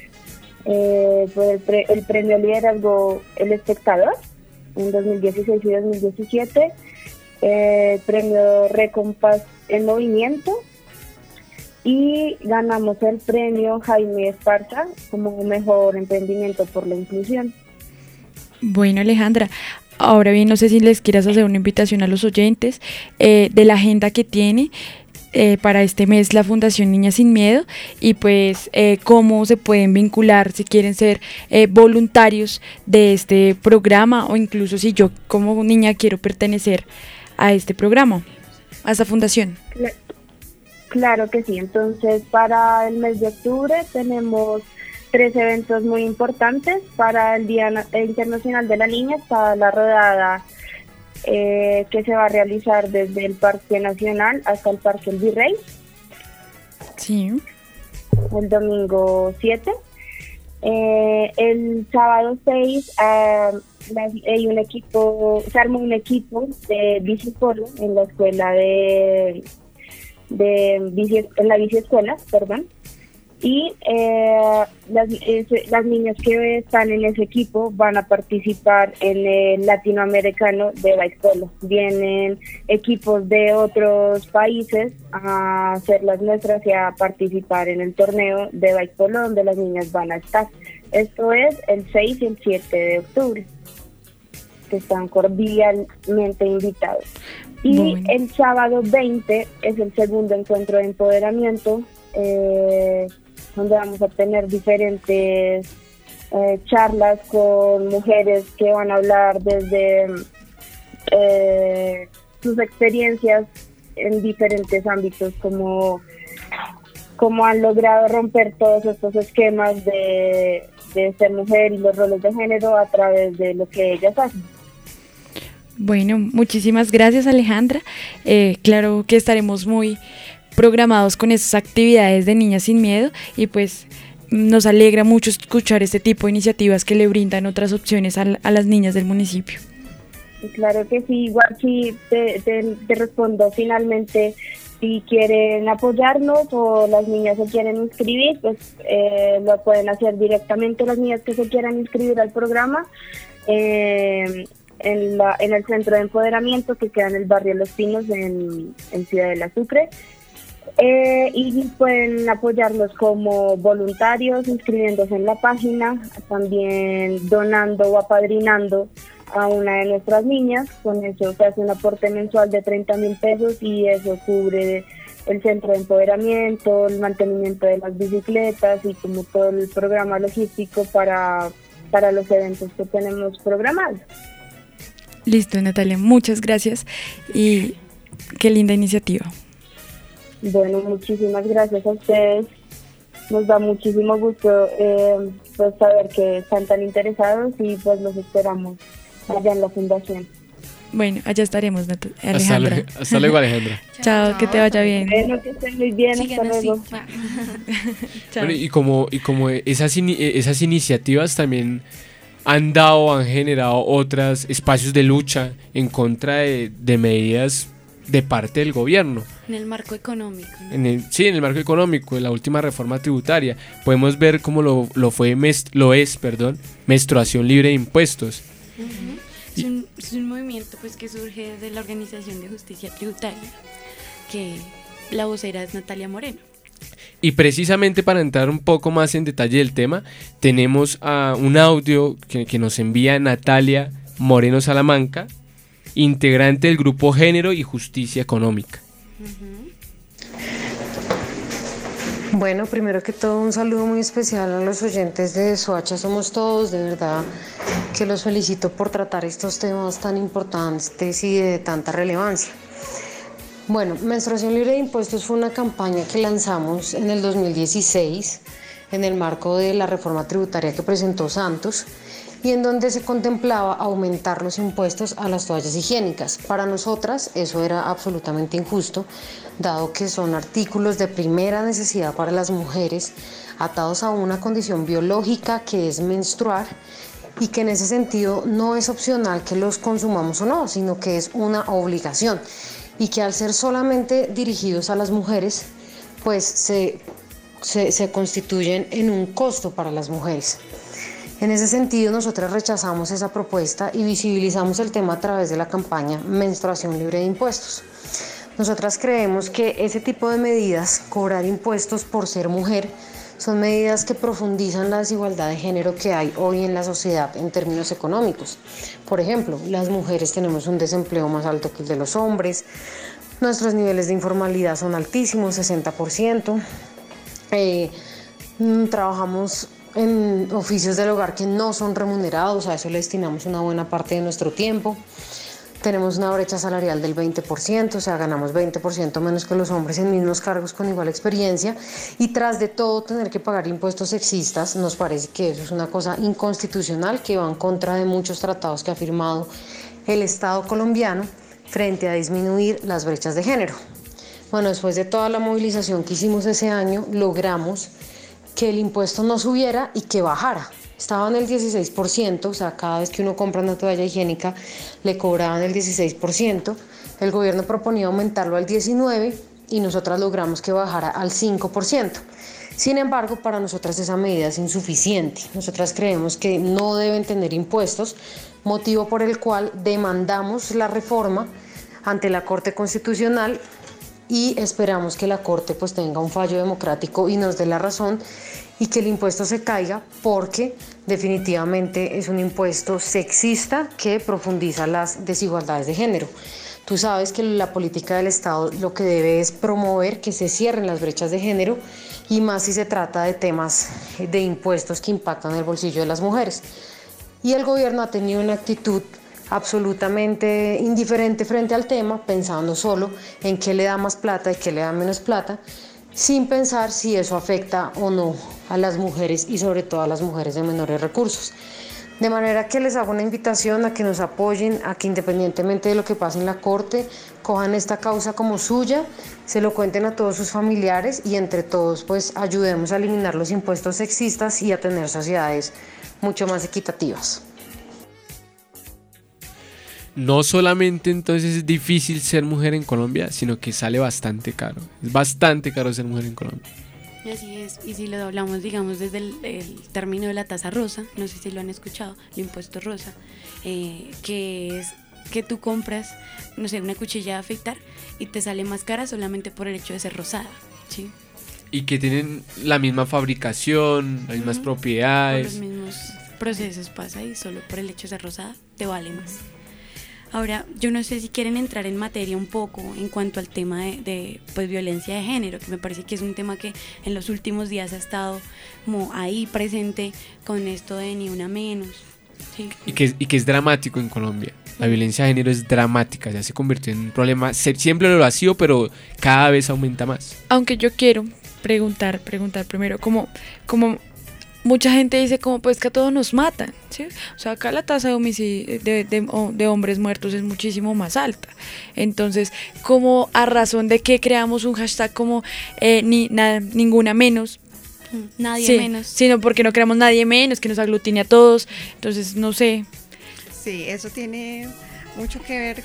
por el premio Liderazgo El Espectador en 2016 y 2017, premio Recompás en Movimiento, y ganamos el premio Jaime Esparza como mejor emprendimiento por la inclusión. Bueno, Alejandra, ahora bien, no sé si les quieras hacer una invitación a los oyentes de la agenda que tiene para este mes la Fundación Niñas Sin Miedo y pues cómo se pueden vincular si quieren ser voluntarios de este programa o incluso si yo como niña quiero pertenecer a este programa, a esta fundación. Claro que sí, entonces para el mes de octubre tenemos 3 eventos muy importantes. Para el Día Internacional de la Niña está la rodada que se va a realizar desde el Parque Nacional hasta el Parque El Virrey. Sí. El domingo 7. El sábado 6 hay un equipo, se armó un equipo de bicipolo en la escuela en la biciescuela, perdón. Y las niñas que están en ese equipo van a participar en el latinoamericano de bike polo. Vienen equipos de otros países a hacer las muestras y a participar en el torneo de bike polo donde las niñas van a estar. Esto es el 6 y el 7 de octubre, que están cordialmente invitados. Y el sábado 20 es el segundo encuentro de empoderamiento, donde vamos a tener diferentes charlas con mujeres que van a hablar desde sus experiencias en diferentes ámbitos, como han logrado romper todos estos esquemas de ser mujer y los roles de género a través de lo que ellas hacen. Bueno, muchísimas gracias, Alejandra. Claro que estaremos muy programados con estas actividades de Niñas Sin Miedo y pues nos alegra mucho escuchar este tipo de iniciativas que le brindan otras opciones a las niñas del municipio. Claro que sí, igual sí te respondo finalmente. Si quieren apoyarnos o las niñas se quieren inscribir, pues lo pueden hacer directamente las niñas que se quieran inscribir al programa en el centro de empoderamiento que queda en el barrio Los Pinos en Ciudad de la Sucre. Y pueden apoyarnos como voluntarios, inscribiéndose en la página, también donando o apadrinando a una de nuestras niñas. Con eso se hace un aporte mensual de 30,000 pesos y eso cubre el centro de empoderamiento, el mantenimiento de las bicicletas y como todo el programa logístico para los eventos que tenemos programados. Listo, Natalia, muchas gracias y qué linda iniciativa. Bueno, muchísimas gracias a ustedes. Nos da muchísimo gusto pues saber que están tan interesados y pues los esperamos allá en la fundación. Bueno, allá estaremos, Alejandra. Hasta luego, Alejandra. Chao, que te vaya bien. Bueno, que estén muy bien, hasta luego. Bueno, y como esas iniciativas también han generado otros espacios de lucha en contra de medidas de parte del gobierno. En el marco económico, ¿no? En el marco económico, en la última reforma tributaria. Podemos ver cómo lo es, menstruación libre de impuestos. Uh-huh. Es un movimiento pues que surge de la Organización de Justicia Tributaria, que la vocera es Natalia Moreno. Y precisamente para entrar un poco más en detalle del tema, tenemos un audio que nos envía Natalia Moreno Salamanca, integrante del grupo Género y Justicia Económica. Bueno, primero que todo un saludo muy especial a los oyentes de Soacha Somos Todos, de verdad que los felicito por tratar estos temas tan importantes y de tanta relevancia. Bueno, Menstruación Libre de Impuestos fue una campaña que lanzamos en el 2016 en el marco de la reforma tributaria que presentó Santos y en donde se contemplaba aumentar los impuestos a las toallas higiénicas. Para nosotras eso era absolutamente injusto, dado que son artículos de primera necesidad para las mujeres, atados a una condición biológica que es menstruar y que en ese sentido no es opcional que los consumamos o no, sino que es una obligación y que al ser solamente dirigidos a las mujeres, pues se constituyen en un costo para las mujeres. En ese sentido, nosotros rechazamos esa propuesta y visibilizamos el tema a través de la campaña Menstruación Libre de Impuestos. Nosotras creemos que ese tipo de medidas, cobrar impuestos por ser mujer, son medidas que profundizan la desigualdad de género que hay hoy en la sociedad en términos económicos. Por ejemplo, las mujeres tenemos un desempleo más alto que el de los hombres, nuestros niveles de informalidad son altísimos, 60%, trabajamos en oficios del hogar que no son remunerados, a eso le destinamos una buena parte de nuestro tiempo. Tenemos una brecha salarial del 20%, o sea, ganamos 20% menos que los hombres en mismos cargos con igual experiencia. Y tras de todo, tener que pagar impuestos sexistas, nos parece que eso es una cosa inconstitucional que va en contra de muchos tratados que ha firmado el Estado colombiano frente a disminuir las brechas de género. Bueno, después de toda la movilización que hicimos ese año, logramos que el impuesto no subiera y que bajara. Estaba en el 16%, o sea, cada vez que uno compra una toalla higiénica le cobraban el 16%. El gobierno proponía aumentarlo al 19% y nosotras logramos que bajara al 5%. Sin embargo, para nosotras esa medida es insuficiente. Nosotras creemos que no deben tener impuestos, motivo por el cual demandamos la reforma ante la Corte Constitucional y esperamos que la Corte pues tenga un fallo democrático y nos dé la razón y que el impuesto se caiga, porque definitivamente es un impuesto sexista que profundiza las desigualdades de género. Tú sabes que la política del Estado lo que debe es promover que se cierren las brechas de género y más si se trata de temas de impuestos que impactan el bolsillo de las mujeres. Y el gobierno ha tenido una actitud absolutamente indiferente frente al tema, pensando solo en qué le da más plata y qué le da menos plata, sin pensar si eso afecta o no a las mujeres y sobre todo a las mujeres de menores recursos. De manera que les hago una invitación a que nos apoyen, a que independientemente de lo que pase en la Corte, cojan esta causa como suya, se lo cuenten a todos sus familiares y entre todos pues ayudemos a eliminar los impuestos sexistas y a tener sociedades mucho más equitativas. no solamente entonces es difícil ser mujer en Colombia, sino que sale bastante caro. Es bastante caro ser mujer en Colombia. Así es, y si lo hablamos, digamos, desde el término de la tasa rosa, no sé si lo han escuchado, el impuesto rosa, que es que tú compras, no sé, una cuchilla de afeitar y te sale más cara solamente por el hecho de ser rosada, ¿sí? Y que tienen la misma fabricación, las mismas propiedades. Por los mismos procesos pasa y solo por el hecho de ser rosada te vale más. Ahora, yo no sé si quieren entrar en materia un poco en cuanto al tema de pues, violencia de género, que me parece que es un tema que en los últimos días ha estado como ahí presente con esto de ni una menos. ¿Sí? Y que es dramático en Colombia. La violencia de género es dramática, ya se convirtió en un problema, siempre lo ha sido, pero cada vez aumenta más. Aunque yo quiero preguntar primero, como mucha gente dice como pues que a todos nos matan, ¿sí? O sea, acá la tasa de homicidio de hombres muertos es muchísimo más alta. Entonces, como a razón de que creamos un hashtag como ninguna menos, nadie menos, sino porque no creamos nadie menos, que nos aglutine a todos. Entonces, no sé. Sí, eso tiene mucho que ver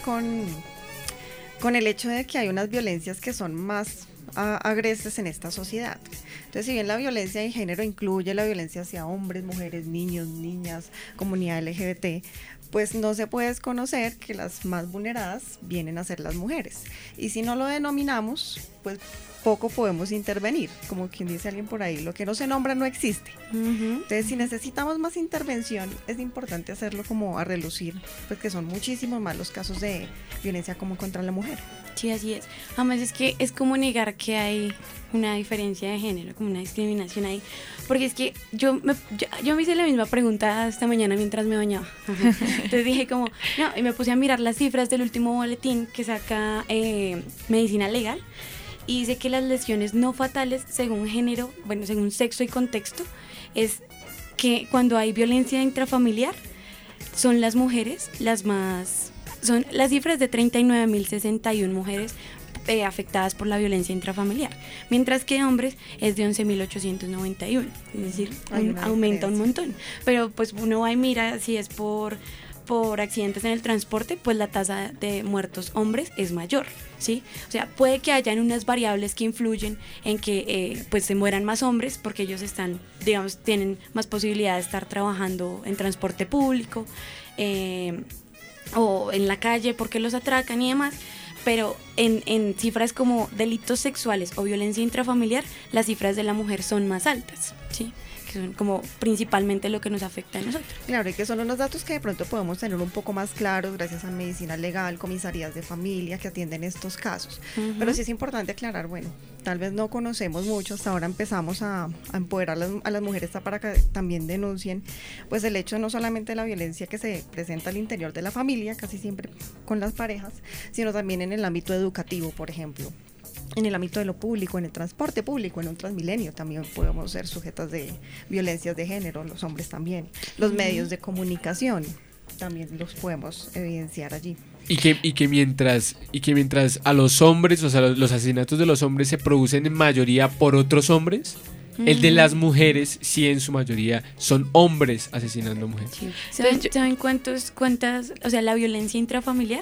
con el hecho de que hay unas violencias que son más agresivas en esta sociedad. Entonces, si bien la violencia de género incluye la violencia hacia hombres, mujeres, niños, niñas, comunidad LGBT, pues no se puede desconocer que las más vulneradas vienen a ser las mujeres. Y si no lo denominamos, pues poco podemos intervenir, como quien dice alguien por ahí, lo que no se nombra no existe. Entonces, si necesitamos más intervención, es importante hacerlo como a relucir, pues que son muchísimos más los casos de violencia como contra la mujer. Sí, así es. Además es que es como negar que hay una diferencia de género, como una discriminación ahí, porque es que yo me hice la misma pregunta esta mañana mientras me bañaba. Entonces dije como, no, y me puse a mirar las cifras del último boletín que saca Medicina Legal, y dice que las lesiones no fatales según género, bueno, según sexo y contexto, es que cuando hay violencia intrafamiliar son las mujeres son las cifras de 39.061 mujeres afectadas por la violencia intrafamiliar, mientras que hombres es de 11.891, es decir, aumenta un montón. Pero pues uno va y mira si es por accidentes en el transporte, pues la tasa de muertos hombres es mayor, ¿sí? O sea, puede que hayan unas variables que influyen en que pues se mueran más hombres porque ellos tienen más posibilidad de estar trabajando en transporte público o en la calle porque los atracan y demás, pero en cifras como delitos sexuales o violencia intrafamiliar, las cifras de la mujer son más altas, ¿sí? Que son como principalmente lo que nos afecta a nosotros. Claro, y que son unos datos que de pronto podemos tener un poco más claros gracias a medicina legal, comisarías de familia que atienden estos casos. Pero sí es importante aclarar, bueno, tal vez no conocemos mucho, hasta ahora empezamos a empoderar a las mujeres para que también denuncien, pues el hecho no solamente de la violencia que se presenta al interior de la familia, casi siempre con las parejas, sino también en el ámbito educativo, por ejemplo. En el ámbito de lo público, en el transporte público, en un Transmilenio también podemos ser sujetas de violencias de género, los hombres también. Los medios de comunicación también los podemos evidenciar allí. Y que mientras a los hombres, o sea, los asesinatos de los hombres se producen en mayoría por otros hombres, el de las mujeres sí en su mayoría son hombres asesinando mujeres. Sí. ¿Saben cuántas, o sea, la violencia intrafamiliar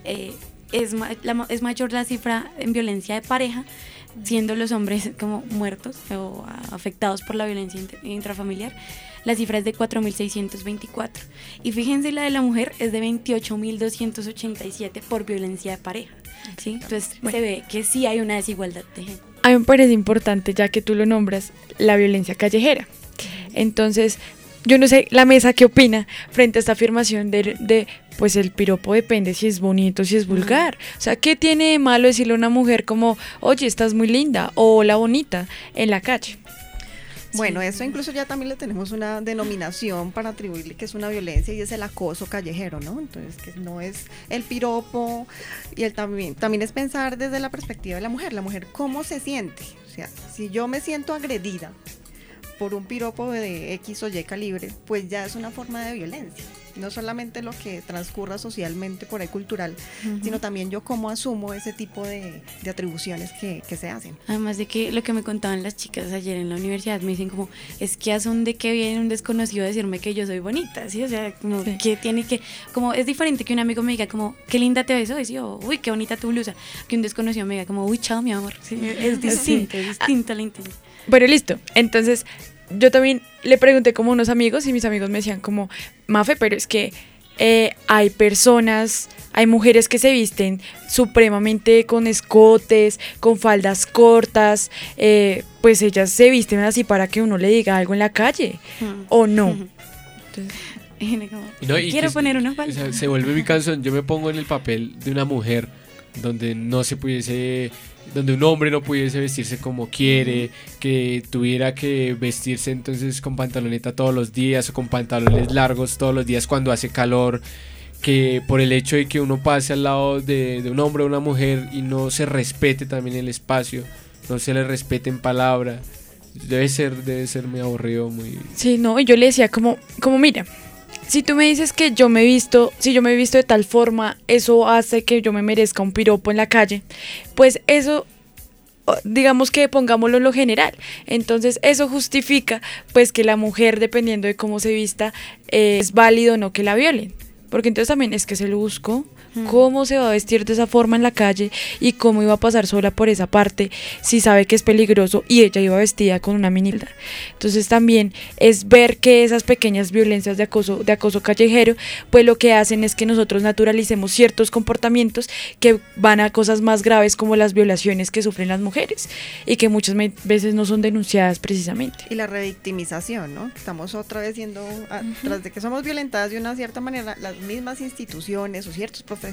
es mayor la cifra en violencia de pareja, siendo los hombres como muertos o afectados por la violencia intrafamiliar? La cifra es de 4.624. Y fíjense, la de la mujer es de 28.287 por violencia de pareja, ¿sí? Entonces se ve que sí hay una desigualdad de género. A mí me parece importante, ya que tú lo nombras, la violencia callejera. Entonces, yo no sé, la mesa, ¿qué opina frente a esta afirmación de pues el piropo depende si es bonito, si es vulgar? O sea, ¿qué tiene de malo decirle a una mujer como, oye, estás muy linda, o hola bonita, en la calle? Bueno, eso incluso ya también le tenemos una denominación para atribuirle que es una violencia, y es el acoso callejero, ¿no? Entonces, que no es el piropo, y también es pensar desde la perspectiva de la mujer cómo se siente. O sea, si yo me siento agredida por un piropo de X o Y calibre, pues ya es una forma de violencia. no solamente lo que transcurra socialmente por ahí cultural, sino también yo cómo asumo ese tipo de atribuciones que se hacen. Además de que lo que me contaban las chicas ayer en la universidad, me dicen como, es que a son de que viene un desconocido a decirme que yo soy bonita, ¿sí? O sea, como que tiene que, como es diferente que un amigo me diga como, qué linda te ves hoy, ¿sí? O, uy, qué bonita tu blusa, que un desconocido me diga como, uy, chao, mi amor, ¿sí? Es distinto la intención. Bueno, listo, entonces yo también le pregunté como a unos amigos y mis amigos me decían como, Mafe, pero es que hay personas, hay mujeres que se visten supremamente con escotes, con faldas cortas, pues ellas se visten así para que uno le diga algo en la calle, ¿o no? Entonces, quiero poner una falda. O sea, se vuelve mi canción, yo me pongo en el papel de una mujer donde no se pudiese, donde un hombre no pudiese vestirse como quiere, que tuviera que vestirse entonces con pantaloneta todos los días o con pantalones largos todos los días cuando hace calor, que por el hecho de que uno pase al lado de un hombre o una mujer y no se respete también el espacio, no se le respete en palabra, debe ser muy aburrido, muy... Sí, no, y yo le decía como mira, si tú me dices que yo me he visto de tal forma, eso hace que yo me merezca un piropo en la calle, pues eso, digamos que pongámoslo en lo general, entonces eso justifica pues que la mujer, dependiendo de cómo se vista, es válido o no que la violen, porque entonces también es que se lo buscó, cómo se va a vestir de esa forma en la calle y cómo iba a pasar sola por esa parte si sabe que es peligroso y ella iba vestida con una minifalda. Entonces también es ver que esas pequeñas violencias de acoso callejero, pues lo que hacen es que nosotros naturalicemos ciertos comportamientos que van a cosas más graves como las violaciones que sufren las mujeres y que muchas veces no son denunciadas precisamente. Y la revictimización, ¿no? Estamos otra vez yendo tras de que somos violentadas de una cierta manera, las mismas instituciones o ciertos profesionales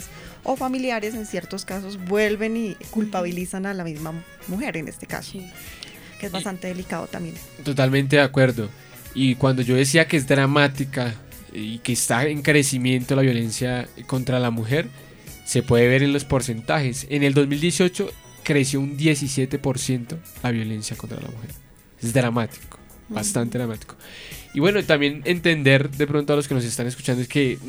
o familiares en ciertos casos vuelven y culpabilizan a la misma mujer en este caso, que es bastante delicado también. Totalmente de acuerdo. Y cuando yo decía que es dramática y que está en crecimiento la violencia contra la mujer, se puede ver en los porcentajes. En el 2018 creció un 17% la violencia contra la mujer. Es dramático, bastante dramático. Y bueno, también entender de pronto a los que nos están escuchando es que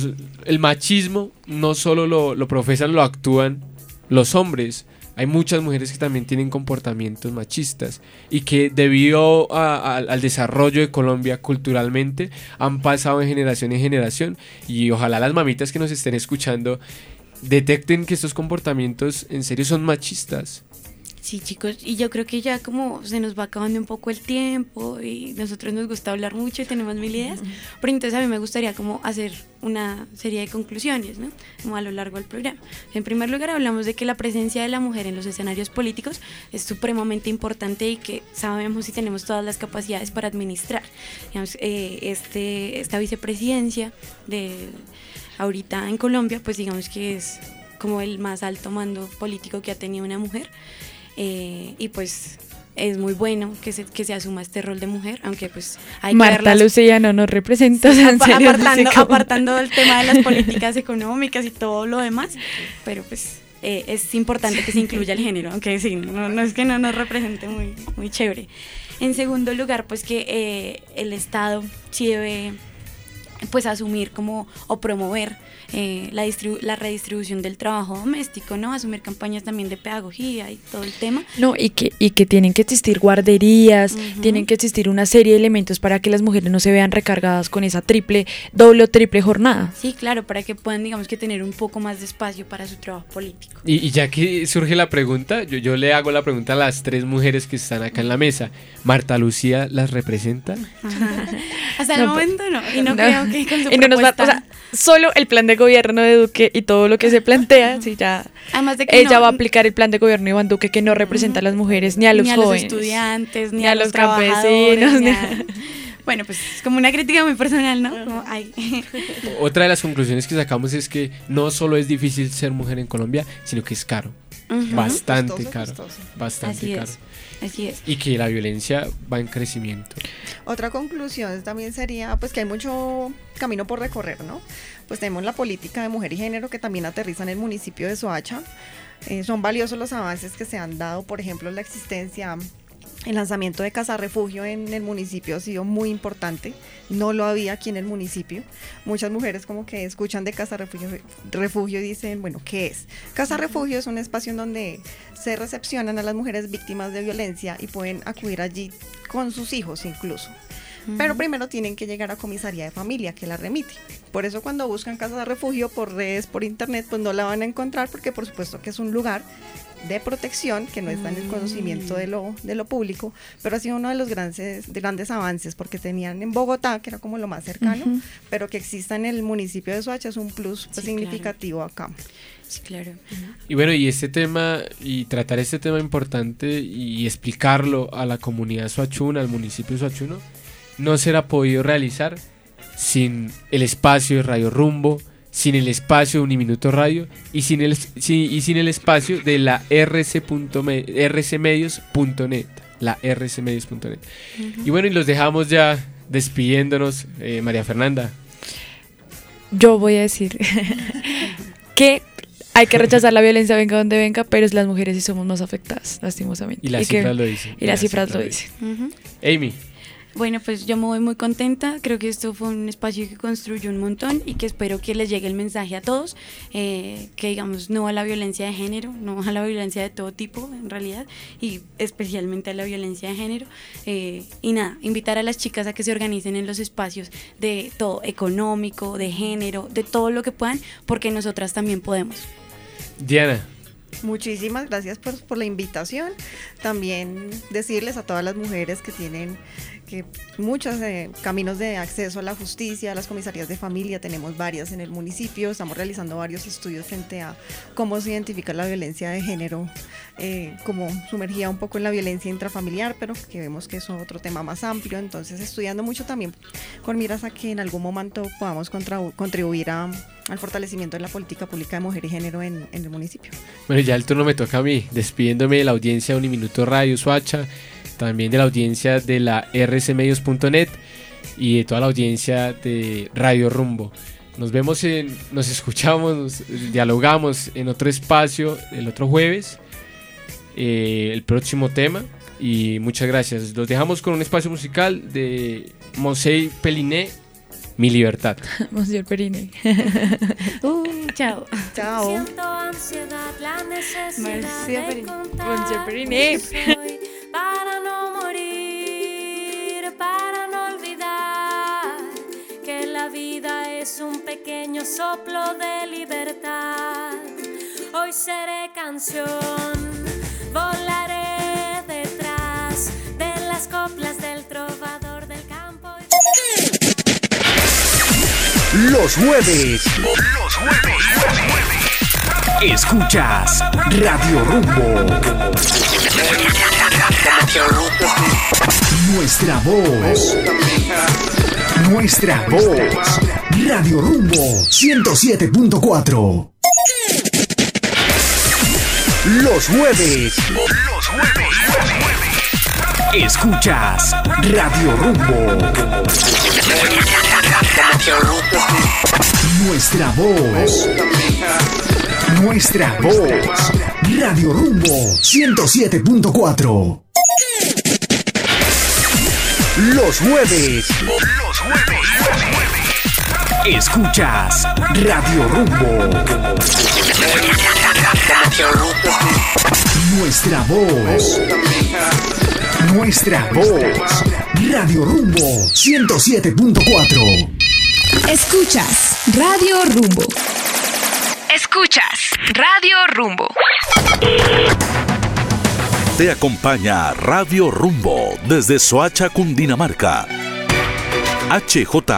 el machismo no solo lo profesan, lo actúan los hombres. Hay muchas mujeres que también tienen comportamientos machistas y que debido al desarrollo de Colombia culturalmente han pasado de generación en generación, y ojalá las mamitas que nos estén escuchando detecten que estos comportamientos en serio son machistas. Sí, chicos, y yo creo que ya como se nos va acabando un poco el tiempo y nosotros nos gusta hablar mucho y tenemos mil ideas, pero entonces a mí me gustaría como hacer una serie de conclusiones, ¿no? Como a lo largo del programa. En primer lugar, hablamos de que la presencia de la mujer en los escenarios políticos es supremamente importante y que sabemos y tenemos todas las capacidades para administrar. Digamos, esta vicepresidencia ahorita en Colombia, pues digamos que es como el más alto mando político que ha tenido una mujer. Y pues es muy bueno que se asuma este rol de mujer, aunque pues hay Marta Lucía no nos representa, sí, apartando el tema de las políticas económicas y todo lo demás, pero pues es importante que se incluya el género, aunque sí, no es que no nos represente muy, muy chévere. En segundo lugar, pues que el Estado sí debe pues asumir como o promover la redistribución del trabajo doméstico, ¿no? Asumir campañas también de pedagogía y todo el tema. No, y que tienen que existir guarderías, tienen que existir una serie de elementos para que las mujeres no se vean recargadas con esa doble o triple jornada. Sí, claro, para que puedan, digamos, que tener un poco más de espacio para su trabajo político. Y ya que surge la pregunta, yo le hago la pregunta a las tres mujeres que están acá en la mesa. ¿Marta Lucía las representa? Hasta el momento no, y no creo que con su y no nos va, o sea, solo el plan de gobierno de Duque y todo lo que se plantea, si ya además de que ella va a aplicar el plan de gobierno de Iván Duque, que no representa a las mujeres ni a los jóvenes, ni a los estudiantes, ni a los campesinos, bueno, pues es como una crítica muy personal, ¿no? Como, Otra de las conclusiones que sacamos es que no solo es difícil ser mujer en Colombia, sino que es caro, bastante caro. Así es. Y que la violencia va en crecimiento. Otra conclusión también sería pues que hay mucho camino por recorrer, ¿no? Pues tenemos la política de mujer y género que también aterriza en el municipio de Soacha. Son valiosos los avances que se han dado, por ejemplo, la existencia El lanzamiento de Casa Refugio en el municipio ha sido muy importante, no lo había aquí en el municipio. Muchas mujeres como que escuchan de Casa Refugio y dicen, bueno, ¿qué es? Casa Refugio es un espacio en donde se recepcionan a las mujeres víctimas de violencia y pueden acudir allí con sus hijos incluso. Pero primero tienen que llegar a comisaría de familia que la remite. Por eso cuando buscan Casa de Refugio por redes, por internet, pues no la van a encontrar, porque por supuesto que es un lugar de protección que no está en el conocimiento de lo público, pero ha sido uno de los grandes avances, porque tenían en Bogotá, que era como lo más cercano, pero que exista en el municipio de Soacha es un plus significativo acá. Sí, claro. Y bueno, y este tema, y tratar este tema importante y explicarlo a la comunidad soachuna, al municipio soachuno, no será podido realizar sin el espacio de Radio Rumbo, sin el espacio de Uniminuto Radio y sin el espacio de la rcmedios.net, la rcmedios.net. Y bueno, y los dejamos ya despidiéndonos. María Fernanda. Yo voy a decir que hay que rechazar la violencia venga donde venga, pero es las mujeres sí somos más afectadas, lastimosamente. Y las cifras lo dicen. Y las cifras lo dicen. Amy. Bueno, pues yo me voy muy contenta, creo que esto fue un espacio que construyó un montón y que espero que les llegue el mensaje a todos, que digamos no a la violencia de género, no a la violencia de todo tipo en realidad, y especialmente a la violencia de género, y nada, invitar a las chicas a que se organicen en los espacios de todo, económico, de género, de todo lo que puedan, porque nosotras también podemos. Diana. Muchísimas gracias por la invitación. También decirles a todas las mujeres que tienen muchos caminos de acceso a la justicia, a las comisarías de familia, tenemos varias en el municipio, estamos realizando varios estudios frente a cómo se identifica la violencia de género, como sumergida un poco en la violencia intrafamiliar, pero que vemos que es otro tema más amplio, entonces estudiando mucho también con miras a que en algún momento podamos contribuir al fortalecimiento de la política pública de mujer y género en el municipio. Bueno, ya el turno me toca a mí, despidiéndome de la audiencia de Uniminuto Radio Soacha, también de la audiencia de la rcmedios.net y de toda la audiencia de Radio Rumbo. Nos escuchamos, nos dialogamos en otro espacio el otro jueves, el próximo tema, y muchas gracias. Los dejamos con un espacio musical de Monsieur Pelliné, Mi Libertad. Monsieur Pelliné. Chao. Chao. Siento ansiedad, la necesidad de contar Monsieur Pelliné. para no morir, para no olvidar que la vida es un pequeño soplo de libertad. Hoy seré canción, volaré detrás de las coplas del trovador del campo. Los jueves. Escuchas Radio Rumbo. Nuestra voz. Nuestra voz. Radio Rumbo 107.4. Los jueves. Escuchas Radio Rumbo. Nuestra voz. Nuestra voz. Radio Rumbo 107.4. Los jueves. Escuchas Radio Rumbo. Nuestra voz. Nuestra voz. Radio Rumbo 107.4. Escuchas Radio Rumbo. Escuchas Radio Rumbo. Te acompaña Radio Rumbo desde Soacha, Cundinamarca. HJ